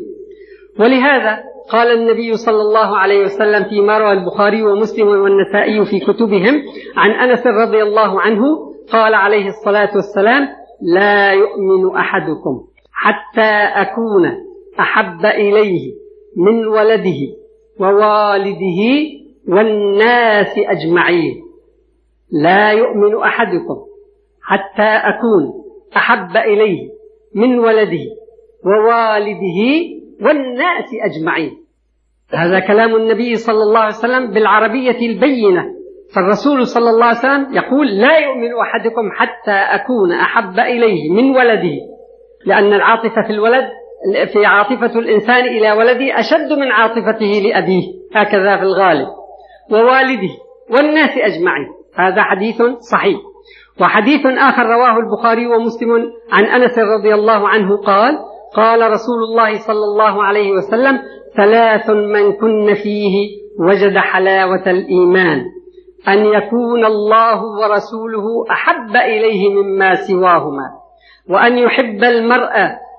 ولهذا قال النبي صلى الله عليه وسلم فيما روى البخاري ومسلم والنسائي في كتبهم عن أنس رضي الله عنه قال عليه الصلاة والسلام لا يؤمن أحدكم حتى أكون أحب إليه من ولده ووالده والناس أجمعين. لا يؤمن أحدكم حتى أكون أحب إليه من ولده ووالده والناس أجمعين. هذا كلام النبي صلى الله عليه وسلم بالعربية البينة. فالرسول صلى الله عليه وسلم يقول لا يؤمن أحدكم حتى أكون أحب إليه من ولده، لأن العاطفة في الولد في عاطفة الإنسان إلى ولده أشد من عاطفته لأبيه، هكذا في الغالب، ووالده والناس أجمعين. هذا حديث صحيح. وحديث آخر رواه البخاري ومسلم عن أنس رضي الله عنه قال: قال رسول الله صلى الله عليه وسلم: 3 من كن فيه وجد حلاوة الإيمان: أن يكون الله ورسوله أحب إليه مما سواهما، وأن يحب المرء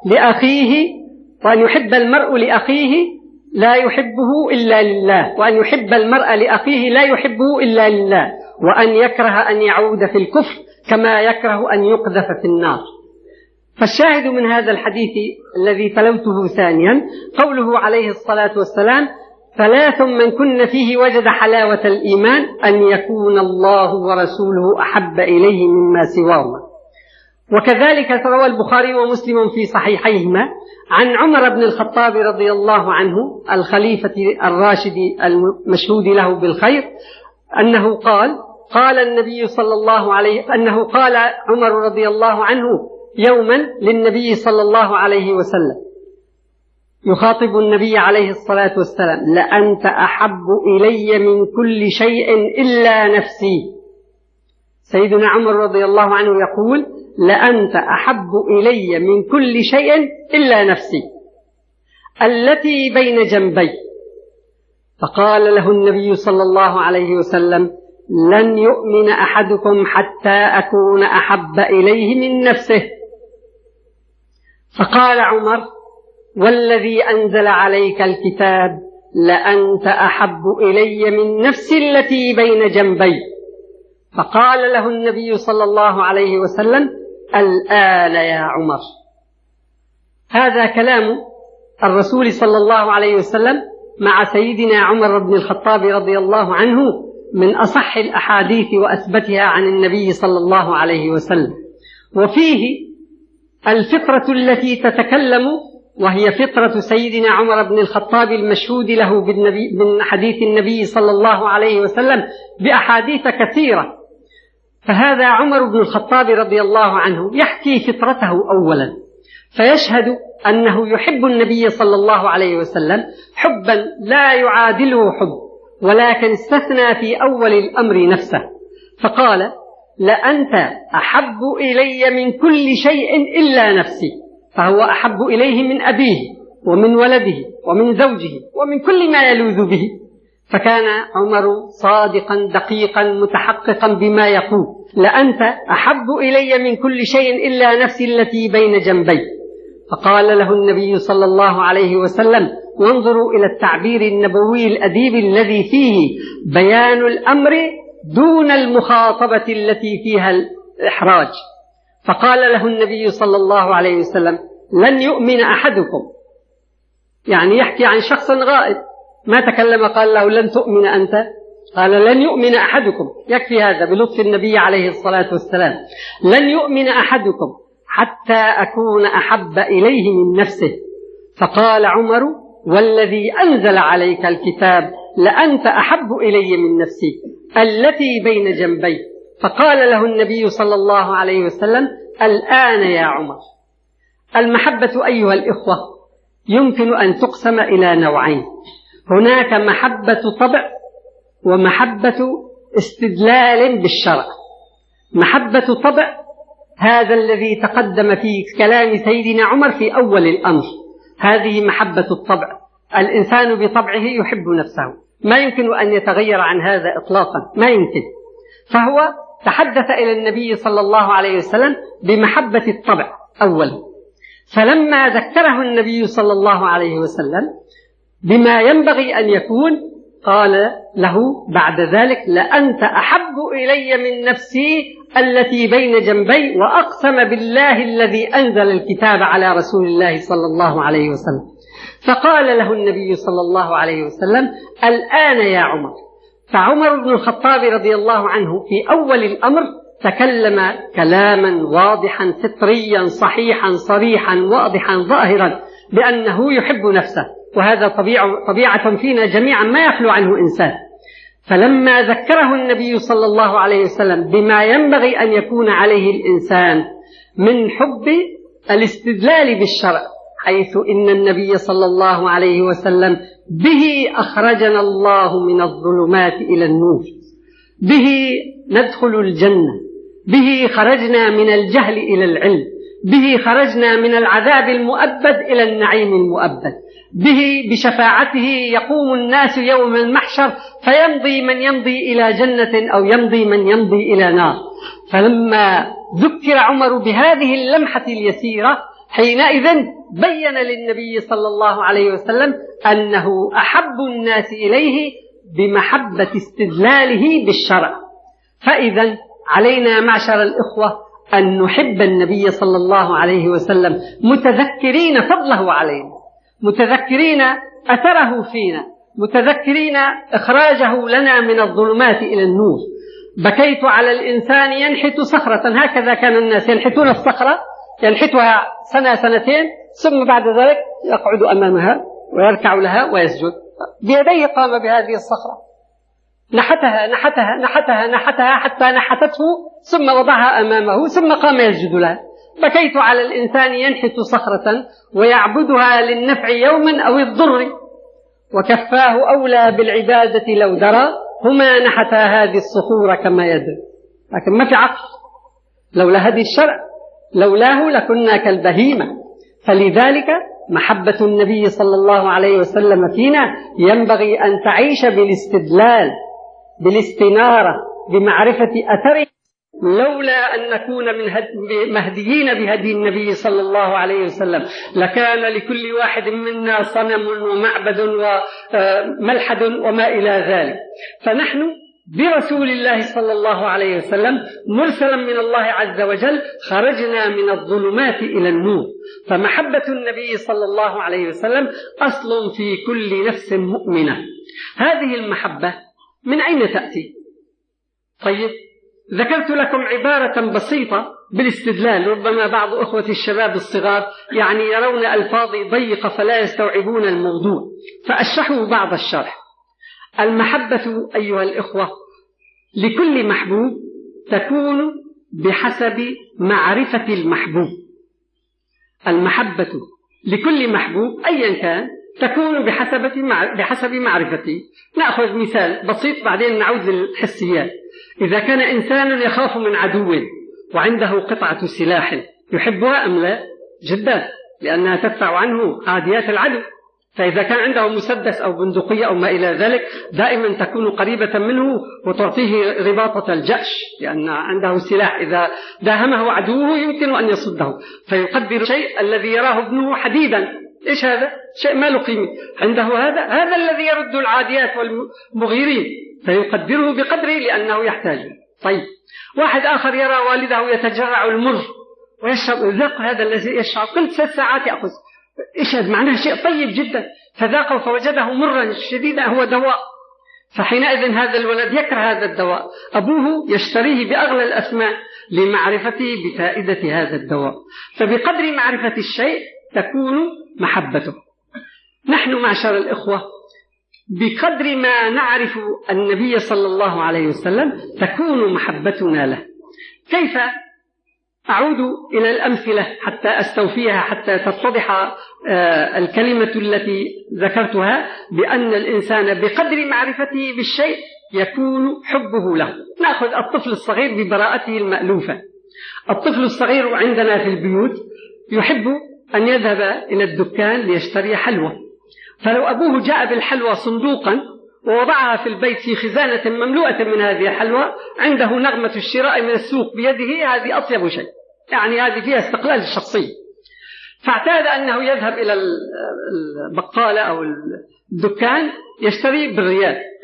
لأخيه لا يحبه إلا لله، وأن يحب المرء لأخيه لا يحبه إلا لله، وأن يكره أن يعود في الكفر كما يكره أن يقذف في النار. فالشاهد من هذا الحديث الذي تلوته ثانيا قوله عليه الصلاة والسلام: 3 من كن فيه وجد حلاوة الإيمان: أن يكون الله ورسوله أحب إليه مما سواهما. وكذلك روى البخاري ومسلم في صحيحيهما عن عمر بن الخطاب رضي الله عنه الخليفة الراشد المشهود له بالخير أنه قال النبي صلى الله عليه أنه قال عمر رضي الله عنه يوما للنبي صلى الله عليه وسلم يخاطب النبي عليه الصلاة والسلام: لأنت أحب إلي من كل شيء إلا نفسي. سيدنا عمر رضي الله عنه يقول: لأنت أحب إلي من كل شيء إلا نفسي التي بين جنبي. فقال له النبي صلى الله عليه وسلم: لن يؤمن أحدكم حتى أكون أحب إليه من نفسه. فقال عمر: والذي أنزل عليك الكتاب لأنت أحب إلي من نفسي التي بين جنبي. فقال له النبي صلى الله عليه وسلم: الآن يا عمر. هذا كلام الرسول صلى الله عليه وسلم مع سيدنا عمر بن الخطاب رضي الله عنه من أصح الأحاديث وأثبتها عن النبي صلى الله عليه وسلم، وفيه الفطرة التي تتكلم، وهي فطرة سيدنا عمر بن الخطاب المشهود له من حديث النبي صلى الله عليه وسلم بأحاديث كثيرة. فهذا عمر بن الخطاب رضي الله عنه يحكي فطرته أولا، فيشهد أنه يحب النبي صلى الله عليه وسلم حبا لا يعادله حب، ولكن استثنى في أول الأمر نفسه فقال: لأنت أحب إلي من كل شيء إلا نفسي. فهو أحب إليه من أبيه ومن ولده ومن زوجه ومن كل ما يلوذ به. فكان عمر صادقا دقيقا متحققا بما يقول: لأنت أحب إلي من كل شيء إلا نفسي التي بين جنبي. فقال له النبي صلى الله عليه وسلم: وانظروا إلى التعبير النبوي الأديب الذي فيه بيان الأمر دون المخاطبة التي فيها الإحراج. فقال له النبي صلى الله عليه وسلم: لن يؤمن أحدكم، يعني يحكي عن شخص غائب، ما تكلم قال له لن تؤمن أنت، قال لن يؤمن أحدكم. يكفي هذا بلطف النبي عليه الصلاة والسلام. لن يؤمن أحدكم حتى أكون أحب إليه من نفسه. فقال عمر: والذي أنزل عليك الكتاب لأنت أحب إلي من نفسي التي بين جنبي. فقال له النبي صلى الله عليه وسلم: الآن يا عمر. المحبة أيها الإخوة يمكن أن تقسم إلى نوعين: هناك محبة طبع ومحبة استدلال بالشرع. محبة طبع هذا الذي تقدم في كلام سيدنا عمر في أول الأمر، هذه محبة الطبع. الإنسان بطبعه يحب نفسه، ما يمكن أن يتغير عن هذا إطلاقا، ما يمكن. فهو تحدث إلى النبي صلى الله عليه وسلم بمحبة الطبع أولا، فلما ذكره النبي صلى الله عليه وسلم بما ينبغي أن يكون قال له بعد ذلك: لأنت أحب إلي من نفسي التي بين جنبي، وأقسم بالله الذي أنزل الكتاب على رسول الله صلى الله عليه وسلم. فقال له النبي صلى الله عليه وسلم: الآن يا عمر. فعمر بن الخطاب رضي الله عنه في أول الأمر تكلم كلاما واضحا فطريا صحيحا صريحا واضحا ظاهرا بأنه يحب نفسه، وهذا طبيعة فينا جميعا ما يخلو عنه إنسان. فلما ذكره النبي صلى الله عليه وسلم بما ينبغي أن يكون عليه الإنسان من حب الاستدلال بالشرع، حيث إن النبي صلى الله عليه وسلم به أخرجنا الله من الظلمات إلى النور، به ندخل الجنة، به خرجنا من الجهل إلى العلم، به خرجنا من العذاب المؤبد إلى النعيم المؤبد، به بشفاعته يقوم الناس يوم المحشر فيمضي من يمضي إلى جنة أو يمضي من يمضي إلى نار. فلما ذكر عمر بهذه اللمحة اليسيرة حينئذ بين للنبي صلى الله عليه وسلم أنه أحب الناس إليه بمحبة استدلاله بالشرع. فإذا علينا معشر الإخوة أن نحب النبي صلى الله عليه وسلم متذكرين فضله علينا، متذكرين أثره فينا، متذكرين إخراجه لنا من الظلمات إلى النور. بكيت على الإنسان ينحت صخرة، هكذا كان الناس ينحتون الصخرة، ينحتها سنة سنتين ثم بعد ذلك يقعد أمامها ويركع لها ويسجد. بيديه قام بهذه الصخرة، نحتها نحتها نحتها نحتها حتى نحتته ثم وضعها أمامه ثم قام يسجد لها. بكيت على الإنسان ينحت صخرة ويعبدها للنفع يوما أو الضر، وكفاه أولى بالعبادة لو درى، هما نحتا هذه الصخور كما يدري. لكن ما في عقل، لولا هذه الشرع لولاه لكنا كالبهيمة. فلذلك محبة النبي صلى الله عليه وسلم فينا ينبغي أن تعيش بالاستدلال، بالاستنارة، بمعرفة أثره. لولا أن نكون مهديين بهدي النبي صلى الله عليه وسلم لكان لكل واحد منا صنم ومعبد وملحد وما إلى ذلك. فنحن برسول الله صلى الله عليه وسلم مرسلا من الله عز وجل خرجنا من الظلمات إلى النور. فمحبة النبي صلى الله عليه وسلم أصل في كل نفس مؤمنة. هذه المحبة من أين تأتي؟ طيب، ذكرت لكم عبارة بسيطة بالاستدلال، ربما بعض أخوة الشباب الصغار يعني يرون ألفاظي ضيقة فلا يستوعبون الموضوع، فأشرحوا بعض الشرح. المحبة أيها الإخوة لكل محبوب تكون بحسب معرفة المحبوب. المحبة لكل محبوب أيا كان تكون بحسب معرفته. نأخذ مثال بسيط بعدين نعود للحسيات. إذا كان إنسان يخاف من عدو وعنده قطعة سلاح يحبها أم لا؟ جدا، لأنها تدفع عنه عاديات العدو. فإذا كان عنده مسدس أو بندقية أو ما إلى ذلك دائما تكون قريبة منه وتعطيه رباطة الجأش، لأن عنده سلاح إذا داهمه عدوه يمكن أن يصده. فيقدر الشيء الذي يراه ابنه حديدا، إيش هذا؟ شيء ما له قيمة عنده، هذا الذي يرد العاديات والمغيرين، فيقدره بقدره لأنه يحتاجه. طيب، واحد آخر يرى والده يتجرع المر ويشرب، ذاق هذا الذي يشرب كل 3 ساعات يأخذ، إيش هذا؟ معناه شيء طيب جدا، فذاقه فوجده مرا شديدا، هو دواء. فحينئذ هذا الولد يكره هذا الدواء، أبوه يشتريه بأغلى الأثمان لمعرفته بفائدة هذا الدواء. فبقدر معرفة الشيء تكون محبته. نحن معشر الإخوة بقدر ما نعرف النبي صلى الله عليه وسلم تكون محبتنا له. كيف؟ أعود إلى الأمثلة حتى أستوفيها، حتى تتضح الكلمة التي ذكرتها، بأن الإنسان بقدر معرفته بالشيء يكون حبه له. نأخذ الطفل الصغير ببراءته المألوفة. الطفل الصغير عندنا في البيوت يحب أن يذهب إلى الدكان ليشتري حلوى، فلو أبوه جاء بالحلوى صندوقا ووضعها في البيت في خزانة مملوءة من هذه الحلوى، عنده نغمة الشراء من السوق بيده، هذه أطيب شيء، يعني هذه فيها استقلال الشخصي. فاعتاد أنه يذهب إلى البقالة أو الدكان يشتري بالريال،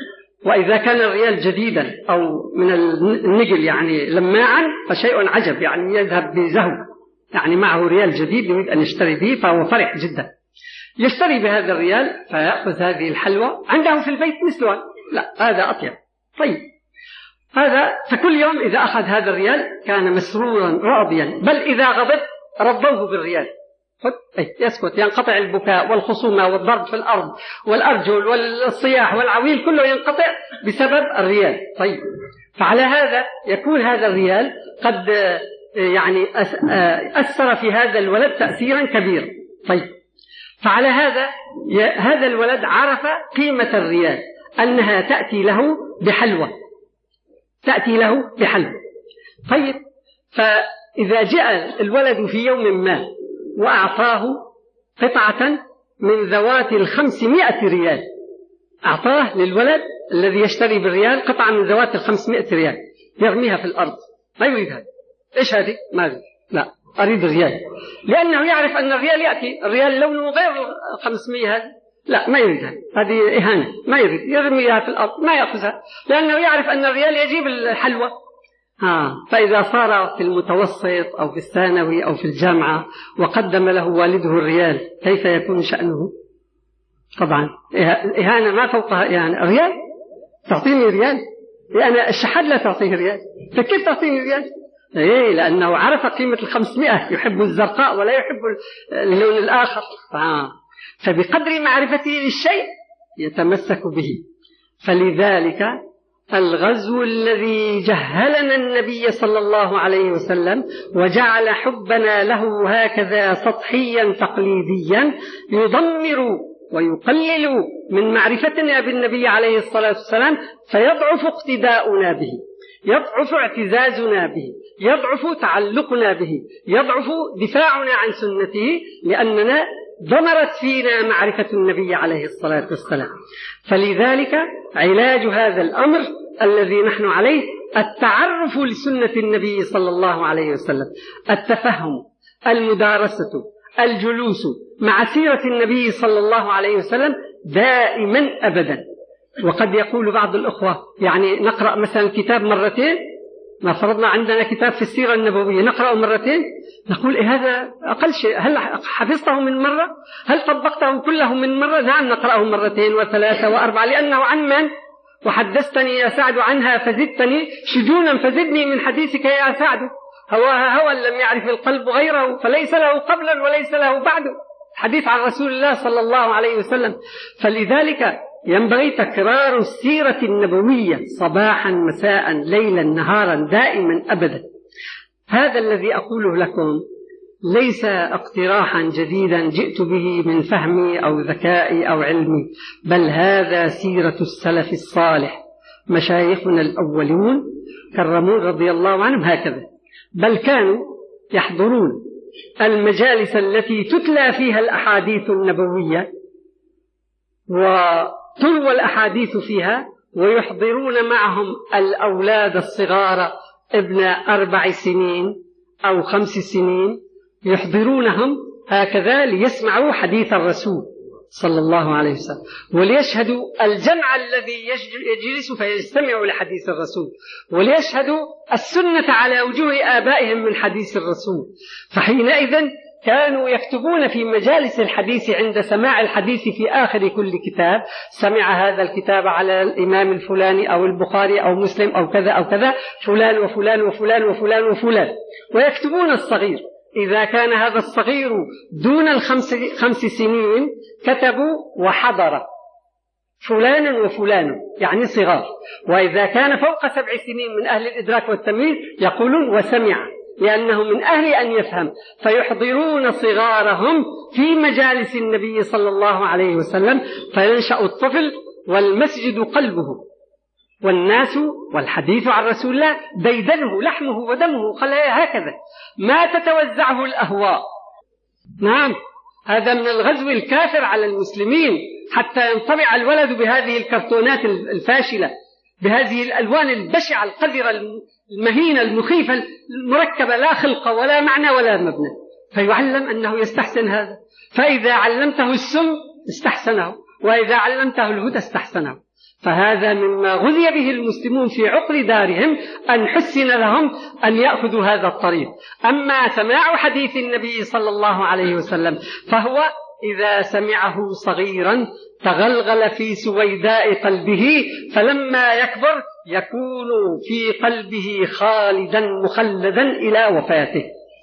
وإذا كان الريال جديدا أو من النقل يعني لماعا فشيء عجب، يعني يذهب بزهو، يعني معه ريال جديد يريد أن يشتري به فهو فرح جدا، يشتري بهذا الريال فيأخذ هذه الحلوى عنده في البيت مثلها، لا هذا أطيب. طيب هذا فكل يوم إذا أخذ هذا الريال كان مسرورا راضيا، بل إذا غضب رضوه بالريال، يسكت، ينقطع البكاء والخصومة والضرب في الأرض والأرجل والصياح والعويل كله ينقطع بسبب الريال. طيب فعلى هذا يكون هذا الريال قد يعني أثر في هذا الولد تأثيرا كبيرا. طيب فعلى هذا الولد عرف قيمة الريال، أنها تأتي له بحلوى، تأتي له بحلوى. طيب فإذا جاء الولد في يوم ما وأعطاه قطعة من ذوات 500 ريال، أعطاه للولد الذي يشتري بالريال قطعة من ذوات 500 ريال، يرميها في الأرض، ما يريدها. إيش هذه؟ ما أريد، لا أريد الريال، لأنه يعرف أن الريال يأتي، الريال لونه غير 500 هذه، لا ما يريدها، هذه إهانة، ما يريد، يرميها في الأرض ما يأخذها، لأنه يعرف أن الريال يجيب الحلوى. فإذا صار في المتوسط أو في الثانوي أو في الجامعة وقدم له والده الريال كيف يكون شأنه؟ طبعا إهانة ما فوقها إهانة. الريال تعطيني ريال؟ لأن الشحات لا تعطيه ريال، فكيف تعطيني ريال؟ إيه، لأنه عرف قيمة 500، يحب الزرقاء ولا يحب اللون الآخر. فبقدر معرفته للشيء يتمسك به. فلذلك الغزو الذي جهلنا النبي صلى الله عليه وسلم وجعل حبنا له هكذا سطحيا تقليديا يدمر ويقلل من معرفتنا بالنبي عليه الصلاة والسلام، فيضعف اقتداؤنا به، يضعف اعتزازنا به، يضعف تعلقنا به، يضعف دفاعنا عن سنته، لأننا ضمرت فينا معرفة النبي عليه الصلاة والسلام. فلذلك علاج هذا الأمر الذي نحن عليه التعرف لسنة النبي صلى الله عليه وسلم، التفهم، المدارسة، الجلوس مع سيرة النبي صلى الله عليه وسلم دائما أبدا. وقد يقول بعض الأخوة يعني نقرأ مثلا كتاب مرتين، ما فرضنا عندنا كتاب في السيرة النبوية نقرأه مرتين، نقول هذا أقل شيء، هل حفظته من مرة؟ هل طبقته كله من مرة؟ نعم نقرأه مرتين وثلاثة وأربعة، لأنه عن من؟ وحدثتني يا سعد عنها فزدتني شجونا فزدني من حديثك يا سعد، هواها هوى لم يعرف القلب غيره فليس له قبلا وليس له بعد، حديث عن رسول الله صلى الله عليه وسلم. فلذلك ينبغي تكرار السيرة النبوية صباحا مساء ليلا نهارا دائما أبدا. هذا الذي أقوله لكم ليس اقتراحا جديدا جئت به من فهمي أو ذكائي أو علمي، بل هذا سيرة السلف الصالح، مشايخنا الأولون كرمون رضي الله عنهم هكذا، بل كانوا يحضرون المجالس التي تتلى فيها الأحاديث النبوية وتروى الأحاديث فيها، ويحضرون معهم الأولاد الصغار ابن 4 سنين أو 5 سنين، يحضرونهم هكذا ليسمعوا حديث الرسول صلى الله عليه وسلم، وليشهدوا الجمع الذي يجلس فيستمع لحديث الرسول، وليشهدوا السنة على وجوه آبائهم من حديث الرسول. فحينئذ كانوا يكتبون في مجالس الحديث عند سماع الحديث في آخر كل كتاب، سمع هذا الكتاب على الإمام الفلاني أو البخاري أو مسلم أو كذا أو كذا فلان وفلان وفلان وفلان وفلان، ويكتبون الصغير. إذا كان هذا الصغير دون 5 سنين كتبوا وحضر فلان وفلان يعني صغار، وإذا كان فوق 7 سنين من أهل الإدراك والتمييز يقولون وسمع، لأنه من أهل أن يفهم، فيحضرون صغارهم في مجالس النبي صلى الله عليه وسلم، فينشأ الطفل والمسجد قلبه والناس والحديث عن رسول الله ديدنه لحمه ودمه خلايا، هكذا ما تتوزعه الأهواء. نعم هذا من الغزو الكافر على المسلمين، حتى ينطبع الولد بهذه الكرتونات الفاشلة، بهذه الألوان البشعة القذرة المهينة المخيفة المركبة لا خلق ولا معنى ولا مبنى، فيعلم أنه يستحسن هذا. فإذا علمته السم استحسنه، وإذا علمته الهدى استحسنه. فهذا مما غذي به المسلمون في عقر دارهم، أن حسن لهم أن يأخذوا هذا الطريق. أما سماع حديث النبي صلى الله عليه وسلم فهو إذا سمعه صغيرا تغلغل في سويداء قلبه، فلما يكبر يكون في قلبه خالدا مخلدا إلى وفاته،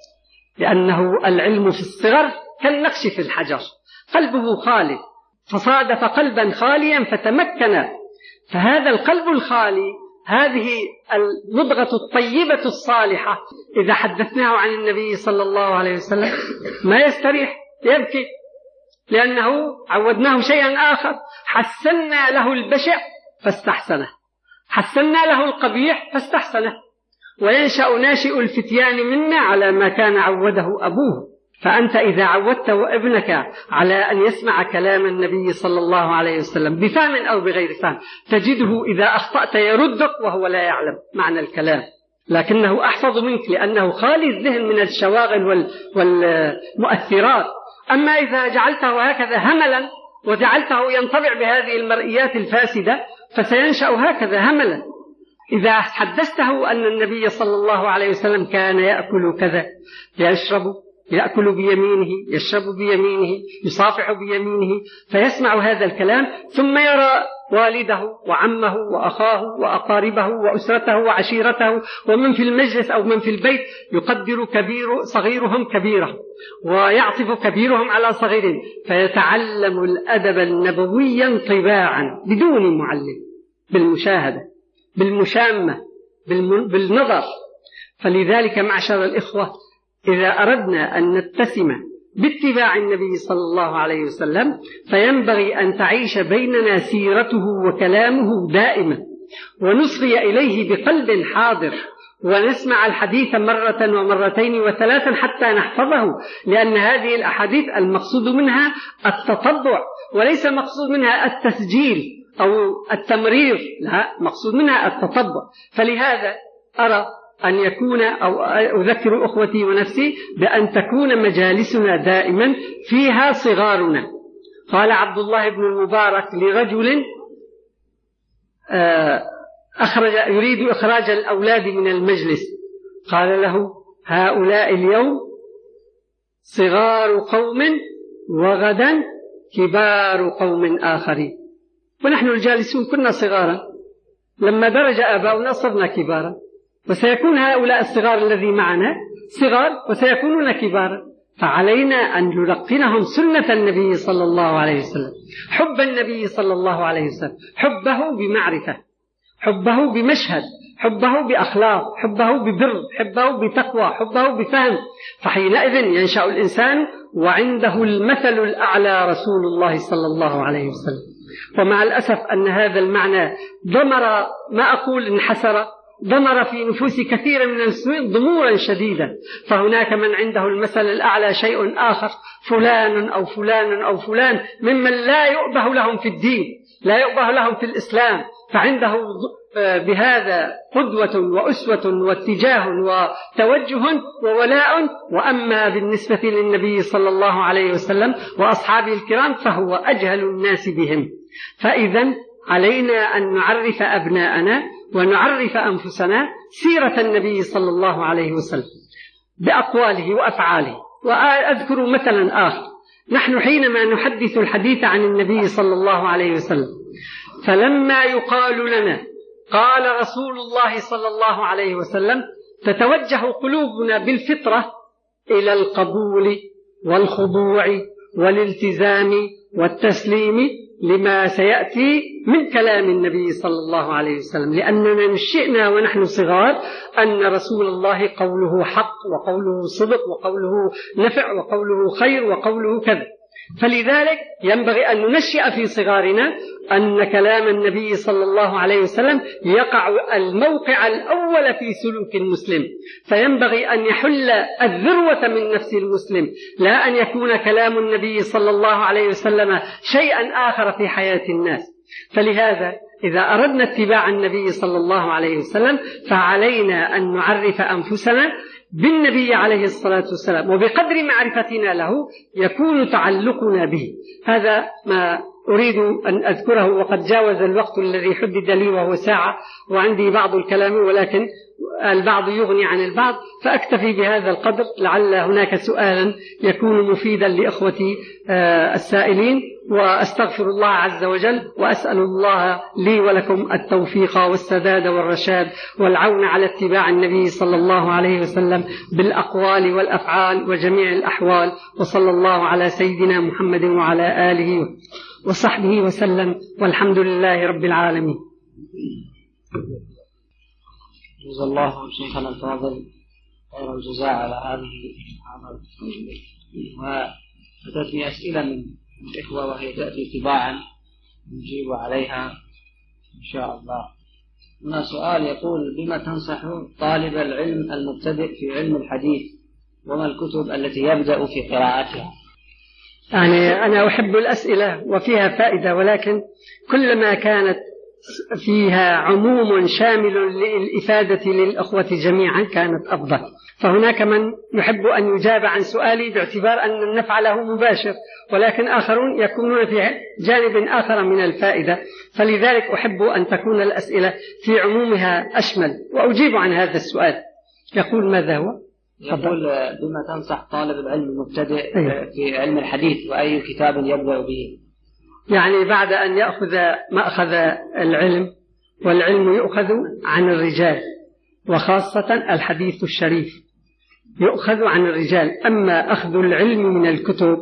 لأنه العلم في الصغر كالنقش في الحجر، قلبه خالد، فصادف قلبا خاليا فتمكن. فهذا القلب الخالي، هذه المضغة الطيبة الصالحة، إذا حدثناه عن النبي صلى الله عليه وسلم ما يستريح، يبكي، لأنه عودناه شيئا آخر. حسنا له البشع فاستحسنه، حسنا له القبيح فاستحسنه. وينشأ ناشئ الفتيان منا على ما كان عوده أبوه. فأنت إذا عودت ابنك على أن يسمع كلام النبي صلى الله عليه وسلم بفهم أو بغير فهم، تجده إذا أخطأت يردك وهو لا يعلم معنى الكلام، لكنه أحفظ منك لأنه خالي الذهن من الشواغل والمؤثرات. أما إذا جعلته هكذا هملا وجعلته ينطبع بهذه المرئيات الفاسدة فسينشأ هكذا هملا. إذا حدثته أن النبي صلى الله عليه وسلم كان يأكل كذا، يأكل بيمينه، يشرب بيمينه، يصافح بيمينه، فيسمع هذا الكلام، ثم يرى والده وعمه وأخاه وأقاربه وأسرته وعشيرته ومن في المجلس أو من في البيت يقدر صغيرهم كبيرهم ويعطف كبيرهم على صغيرهم، فيتعلم الأدب النبوي انطباعا بدون معلم، بالمشاهدة، بالمشامة، بالنظر. فلذلك معشر الإخوة، إذا أردنا أن نتسم باتباع النبي صلى الله عليه وسلم فينبغي أن تعيش بيننا سيرته وكلامه دائما، ونصغي إليه بقلب حاضر، ونسمع الحديث مرة ومرتين وثلاثا حتى نحفظه، لأن هذه الأحاديث المقصود منها التطبع، وليس مقصود منها التسجيل أو التمرير، لا، مقصود منها التطبع. فلهذا أرى أن يكون أو أذكر أخوتي ونفسي بأن تكون مجالسنا دائما فيها صغارنا. قال عبد الله بن المبارك لرجل يريد إخراج الأولاد من المجلس، قال له: هؤلاء اليوم صغار قوم وغدا كبار قوم آخرين. ونحن الجالسون كنا صغارا، لما درج آباؤنا صرنا كبارا، وسيكون هؤلاء الصغار الذي معنا صغار وسيكونون كبارا، فعلينا أن نلقنهم سنة النبي صلى الله عليه وسلم، حب النبي صلى الله عليه وسلم، حبه بمعرفة، حبه بمشهد، حبه بأخلاق، حبه ببر، حبه بتقوى، حبه بفهم. فحينئذ ينشأ الإنسان وعنده المثل الأعلى رسول الله صلى الله عليه وسلم. ومع الأسف أن هذا المعنى ضمر، ما أقول انحسر، ضمر في نفوس كثير من المسلمين ضمورا شديدا. فهناك من عنده المثل الأعلى شيء آخر، فلان أو فلان أو فلان، ممن لا يؤبه لهم في الدين، لا يؤبه لهم في الإسلام، فعنده بهذا قدوة وأسوة واتجاه وتوجه وولاء. وأما بالنسبة للنبي صلى الله عليه وسلم وأصحابه الكرام فهو أجهل الناس بهم. فإذا علينا أن نعرف أبناءنا ونعرف أنفسنا سيرة النبي صلى الله عليه وسلم بأقواله وأفعاله. وأذكر مثلا آخر، نحن حينما نحدث الحديث عن النبي صلى الله عليه وسلم، فلما يقال لنا قال رسول الله صلى الله عليه وسلم تتوجه قلوبنا بالفطرة إلى القبول والخضوع والالتزام والتسليم لما سيأتي من كلام النبي صلى الله عليه وسلم، لأننا نشئنا ونحن صغار أن رسول الله قوله حق وقوله صدق وقوله نفع وقوله خير وقوله كذا. فلذلك ينبغي أن ننشئ في صغارنا أن كلام النبي صلى الله عليه وسلم يقع الموقع الأول في سلوك المسلم، فينبغي أن يحل الذروة من نفس المسلم، لا أن يكون كلام النبي صلى الله عليه وسلم شيئا آخر في حياة الناس. فلهذا إذا أردنا اتباع النبي صلى الله عليه وسلم فعلينا أن نعرف أنفسنا بالنبي عليه الصلاة والسلام، وبقدر معرفتنا له يكون تعلقنا به. هذا ما أريد أن أذكره وقد جاوز الوقت الذي حدد لي وهو ساعة، وعندي بعض الكلام ولكن البعض يغني عن البعض، فأكتفي بهذا القدر، لعل هناك سؤالا يكون مفيدا لإخوتي السائلين. وأستغفر الله عز وجل وأسأل الله لي ولكم التوفيق والسداد والرشاد والعون على اتباع النبي صلى الله عليه وسلم بالأقوال والأفعال وجميع الأحوال، وصلى الله على سيدنا محمد وعلى آله وصحبه وسلم، والحمد لله رب العالمين.
جزا الله شيخنا الفاضل خير الجزاء على هذه العمل. وأتتني أسئلة من الإخوة وهي تأتي تباعا نجيب عليها إن شاء الله. هنا سؤال يقول: بما تنصح طالب العلم المبتدئ في علم الحديث، وما الكتب التي يبدأ في قراءتها؟
يعني أنا أحب الأسئلة وفيها فائدة، ولكن كلما كانت فيها عموم شامل للإفادة للأخوة جميعا كانت أفضل. فهناك من يحب أن يجاب عن سؤالي باعتبار أن النفع له مباشر، ولكن آخرون يكونون في جانب آخر من الفائدة، فلذلك أحب أن تكون الأسئلة في عمومها أشمل، وأجيب عن هذا السؤال. يقول ماذا هو؟
يقول: بما تنصح طالب العلم المبتدئ في علم الحديث، وأي كتاب يبدأ به؟
يعني بعد أن يأخذ مأخذ العلم، والعلم يؤخذ عن الرجال، وخاصة الحديث الشريف يؤخذ عن الرجال. أما أخذ العلم من الكتب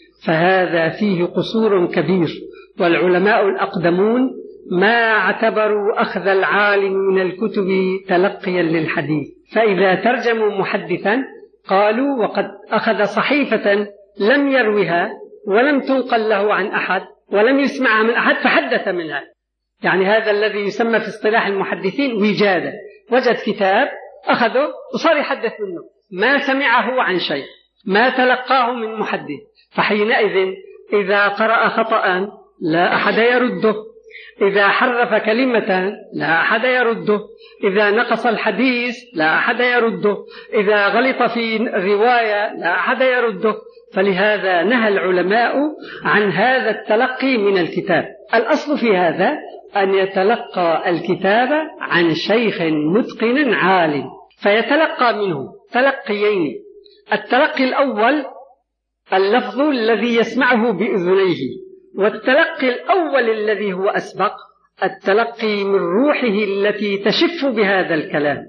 فهذا فيه قصور كبير، والعلماء الأقدمون ما اعتبروا أخذ العالم من الكتب تلقيا للحديث، فإذا ترجموا محدثا قالوا: وقد أخذ صحيفة لم يروها ولم تنقل له عن أحد ولم يسمعها من أحد فحدث منها. يعني هذا الذي يسمى في اصطلاح المحدثين وجادة، وجد كتاب أخذه وصار يحدث منه، ما سمعه عن شيء، ما تلقاه من محدث، فحينئذ إذا قرأ خطأ لا أحد يرده، إذا حرف كلمة لا أحد يرده، إذا نقص الحديث لا أحد يرده، إذا غلط في رواية لا أحد يرده. فلهذا نهى العلماء عن هذا التلقي من الكتاب. الأصل في هذا أن يتلقى الكتاب عن شيخ متقن عالم، فيتلقى منه تلقيين: التلقي الأول اللفظ الذي يسمعه بأذنيه، والتلقي الأول الذي هو أسبق التلقي من روحه التي تشف بهذا الكلام.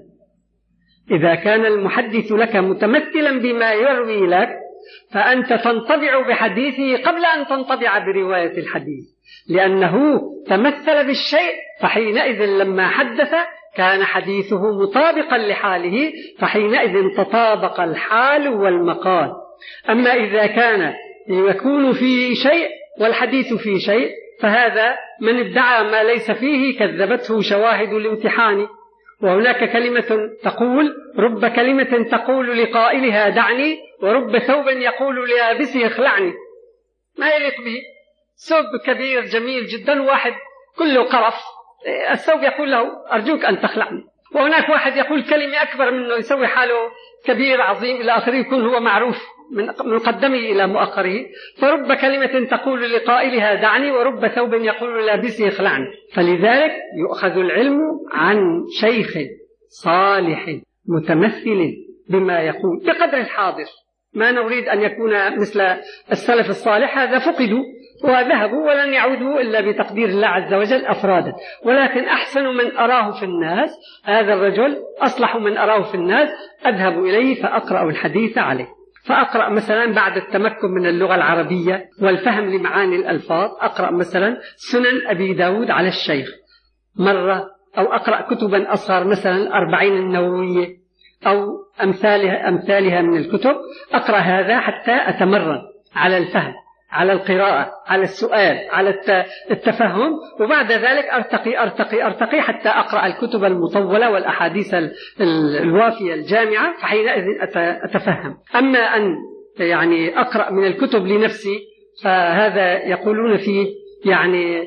إذا كان المحدث لك متمثلا بما يروي لك فأنت تنطبع بحديثه قبل أن تنطبع برواية الحديث، لأنه تمثل بالشيء، فحينئذ لما حدث كان حديثه مطابقا لحاله، فحينئذ تطابق الحال والمقال. أما إذا كان يكون فيه شيء والحديث فيه شيء فهذا من ادعى ما ليس فيه كذبته شواهد الامتحان. وهناك كلمة تقول: رب كلمة تقول لقائلها دعني، ورب ثوب يقول للابسه اخلعني. ما يليق به، ثوب كبير جميل جدا، واحد كله قرف، الثوب يقول له أرجوك أن تخلعني. وهناك واحد يقول كلمة أكبر منه، يسوي حاله كبير عظيم إلى آخره، يكون هو معروف من مقدمه إلى مؤخره. فرب كلمة تقول لقائلها دعني، ورب ثوب يقول للابسه اخلعني. فلذلك يؤخذ العلم عن شيخ صالح متمثل بما يقول بقدر الحاضر. ما نريد أن يكون مثل السلف الصالح، هذا فقدوا وذهبوا ولن يعودوا إلا بتقدير الله عز وجل أفرادا. ولكن أحسن من أراه في الناس هذا الرجل، أصلح من أراه في الناس، أذهب إليه فأقرأ الحديث عليه. فأقرأ مثلا بعد التمكن من اللغة العربية والفهم لمعاني الألفاظ، أقرأ مثلا سنن أبي داود على الشيخ مرة، أو أقرأ كتبا أصغر مثلا الأربعين النووية أو أمثالها من الكتب. أقرأ هذا حتى أتمرن على الفهم، على القراءة، على السؤال، على التفهم، وبعد ذلك أرتقي حتى أقرأ الكتب المطولة والأحاديث الوافية الجامعة، فحينئذ أتفهم. أما أن يعني أقرأ من الكتب لنفسي فهذا يقولون فيه يعني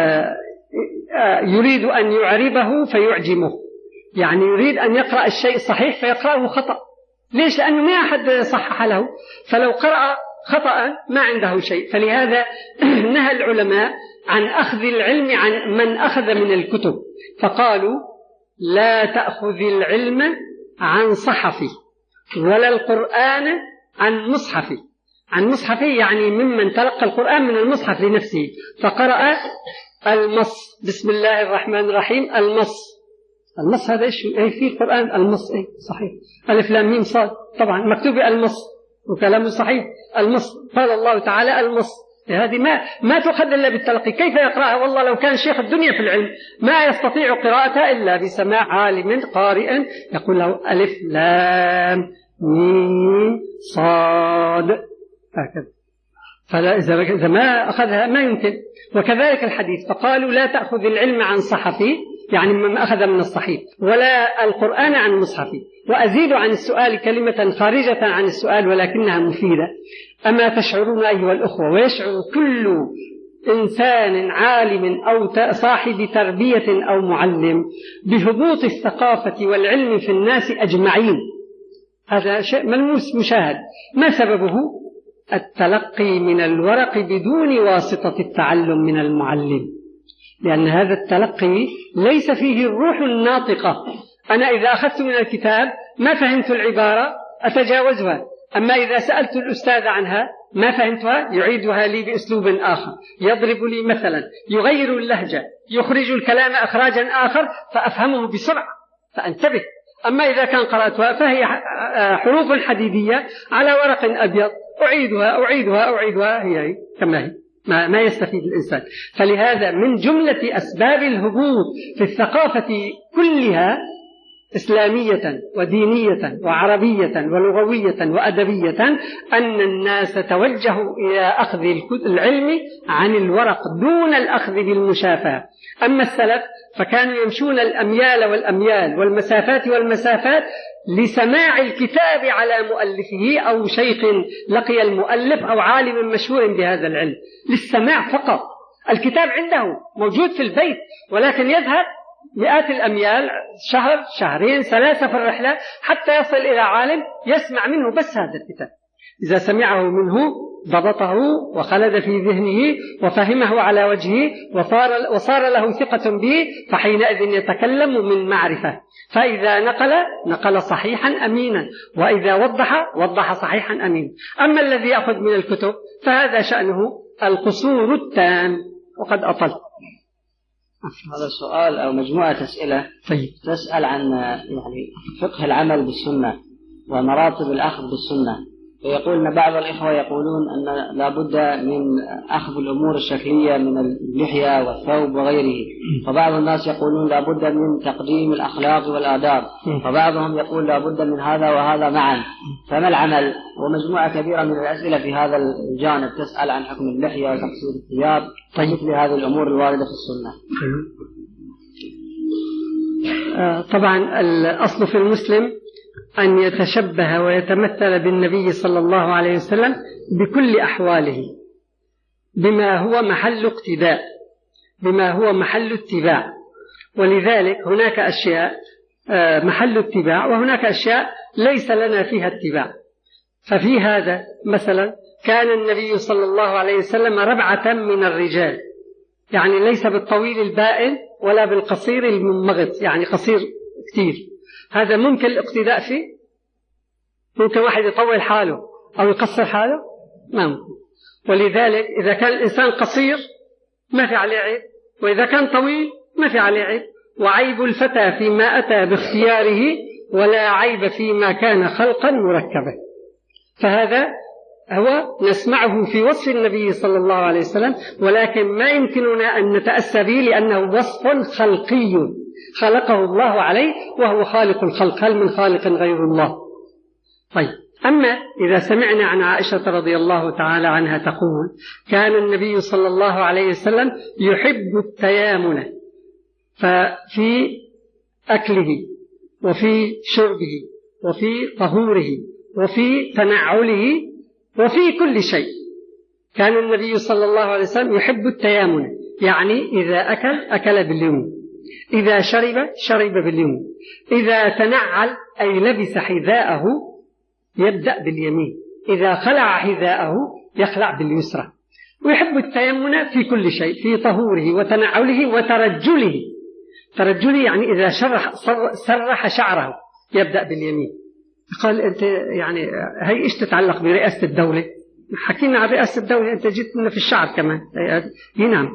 يريد أن يعربه فيعجمه، يعني يريد أن يقرأ الشيء الصحيح فيقرأه خطأ. ليش؟ لأنه ما أحد صحح له. فلو قرأ خطأ ما عنده شيء. فلهذا نهى العلماء عن أخذ العلم عن من أخذ من الكتب، فقالوا لا تأخذ العلم عن صحفي ولا القرآن عن مصحفي. عن مصحفي يعني ممن تلقى القرآن من المصحف لنفسه فقرأ المص بسم الله الرحمن الرحيم. المص هذا إيش في القرآن؟ المص صحيح، ألف لام ميم صاد، طبعا مكتوب المص وكلامه صحيح. المص قال الله تعالى المص، هذه ما تؤخذ إلا بالتلقي. كيف يقرأها؟ والله لو كان شيخ الدنيا في العلم ما يستطيع قراءتها إلا بسماع عالم قارئ يقول له ألف لام ميم صاد هكذا، فلا إذا ما أخذها ما يمكن. وكذلك الحديث، فقالوا لا تأخذ العلم عن صحفي يعني من أخذ من الصحيح، ولا القرآن عن مصحفي. وأزيد عن السؤال كلمة خارجة عن السؤال ولكنها مفيدة. أما تشعرون أيها الأخوة، ويشعر كل إنسان عالم أو صاحب تربية أو معلم بهبوط الثقافة والعلم في الناس أجمعين؟ هذا شيء ملموس مشاهد. ما سببه؟ التلقي من الورق بدون واسطة التعلم من المعلم، لأن هذا التلقي ليس فيه الروح الناطقة. أنا إذا أخذت من الكتاب ما فهمت العبارة أتجاوزها، أما إذا سألت الأستاذ عنها ما فهمتها يعيدها لي بأسلوب آخر، يضرب لي مثلا، يغير اللهجة، يخرج الكلام أخراجا آخر فأفهمه بسرعة فأنتبه. أما إذا كان قرأتها فهي حروف حديدية على ورق أبيض، أعيدها هي كما هي، ما يستفيد الإنسان. فلهذا من جملة أسباب الهبوط في الثقافة كلها إسلامية ودينية وعربية ولغوية وأدبية أن الناس توجهوا إلى أخذ العلم عن الورق دون الأخذ بالمشافهة. أما السلف فكانوا يمشون الأميال والأميال والمسافات لسماع الكتاب على مؤلفه أو شيخ لقي المؤلف أو عالم مشهور بهذا العلم، للسماع فقط. الكتاب عنده موجود في البيت، ولكن يذهب مئات الأميال، شهر شهرين ثلاثة في الرحلة حتى يصل إلى عالم يسمع منه بس هذا الكتاب. إذا سمعه منه ضبطه وخلد في ذهنه وفهمه على وجهه وصار له ثقة به، فحينئذ يتكلم من معرفة. فإذا نقل صحيحا أمينا، وإذا وضح صحيحا أمينا. أما الذي يأخذ من الكتب فهذا شأنه القصور التام. وقد أطلت.
هذا سؤال أو مجموعة أسئلة تسأل عن يعني فقه العمل بالسنة ومراتب الأخذ بالسنة. فيقول أن بعض الإخوة يقولون أن لا بد من أخذ الأمور الشكلية من اللحية والثوب وغيره، وبعض الناس يقولون لا بد من تقديم الأخلاق والآداب، وبعضهم يقول لا بد من هذا وهذا معا. فما العمل؟ ومجموعة كبيرة من الأسئلة في هذا الجانب تسأل عن حكم اللحية وتقصير الثياب ومثل هذه الأمور الواردة في السنة.
طبعا الأصل في المسلم أن يتشبه ويتمثل بالنبي صلى الله عليه وسلم بكل أحواله، بما هو محل اتباع. ولذلك هناك أشياء محل اتباع وهناك أشياء ليس لنا فيها اتباع. ففي هذا مثلا كان النبي صلى الله عليه وسلم ربعة من الرجال، يعني ليس بالطويل البائن ولا بالقصير المنمغط، يعني قصير كثير. هذا ممكن الاقتداء فيه؟ ممكن واحد يطول حاله أو يقصر حاله؟ ما ممكن. ولذلك إذا كان الإنسان قصير ما في عليه عيب، وإذا كان طويل ما في عليه عيب. وعيب الفتى فيما أتى باختياره، ولا عيب فيما كان خلقا مركبا. فهذا هو نسمعه في وصف النبي صلى الله عليه وسلم، ولكن ما يمكننا أن نتأسى به لأنه وصف خلقي خلقه الله عليه، وهو خالق الخلق، هل من خالق غير الله؟ طيب، أما إذا سمعنا عن عائشة رضي الله تعالى عنها تقول كان النبي صلى الله عليه وسلم يحب التيامن ففي أكله وفي شربه وفي طهوره وفي تنعله وفي كل شيء. كان النبي صلى الله عليه وسلم يحب التيامن، يعني إذا أكل باليمين، إذا شرب باليمين، إذا تنعل أي لبس حذاءه يبدأ باليمين، إذا خلع حذاءه يخلع باليسرى، ويحب التيمن في كل شيء، في طهوره وتنعله وترجله. ترجله يعني إذا سرح شعره يبدأ باليمين. قال أنت يعني هي إيش تتعلق برئاسة الدولة؟ حكينا عن رئاسة الدولة، أنت جيت لنا في الشعر كمان. نعم،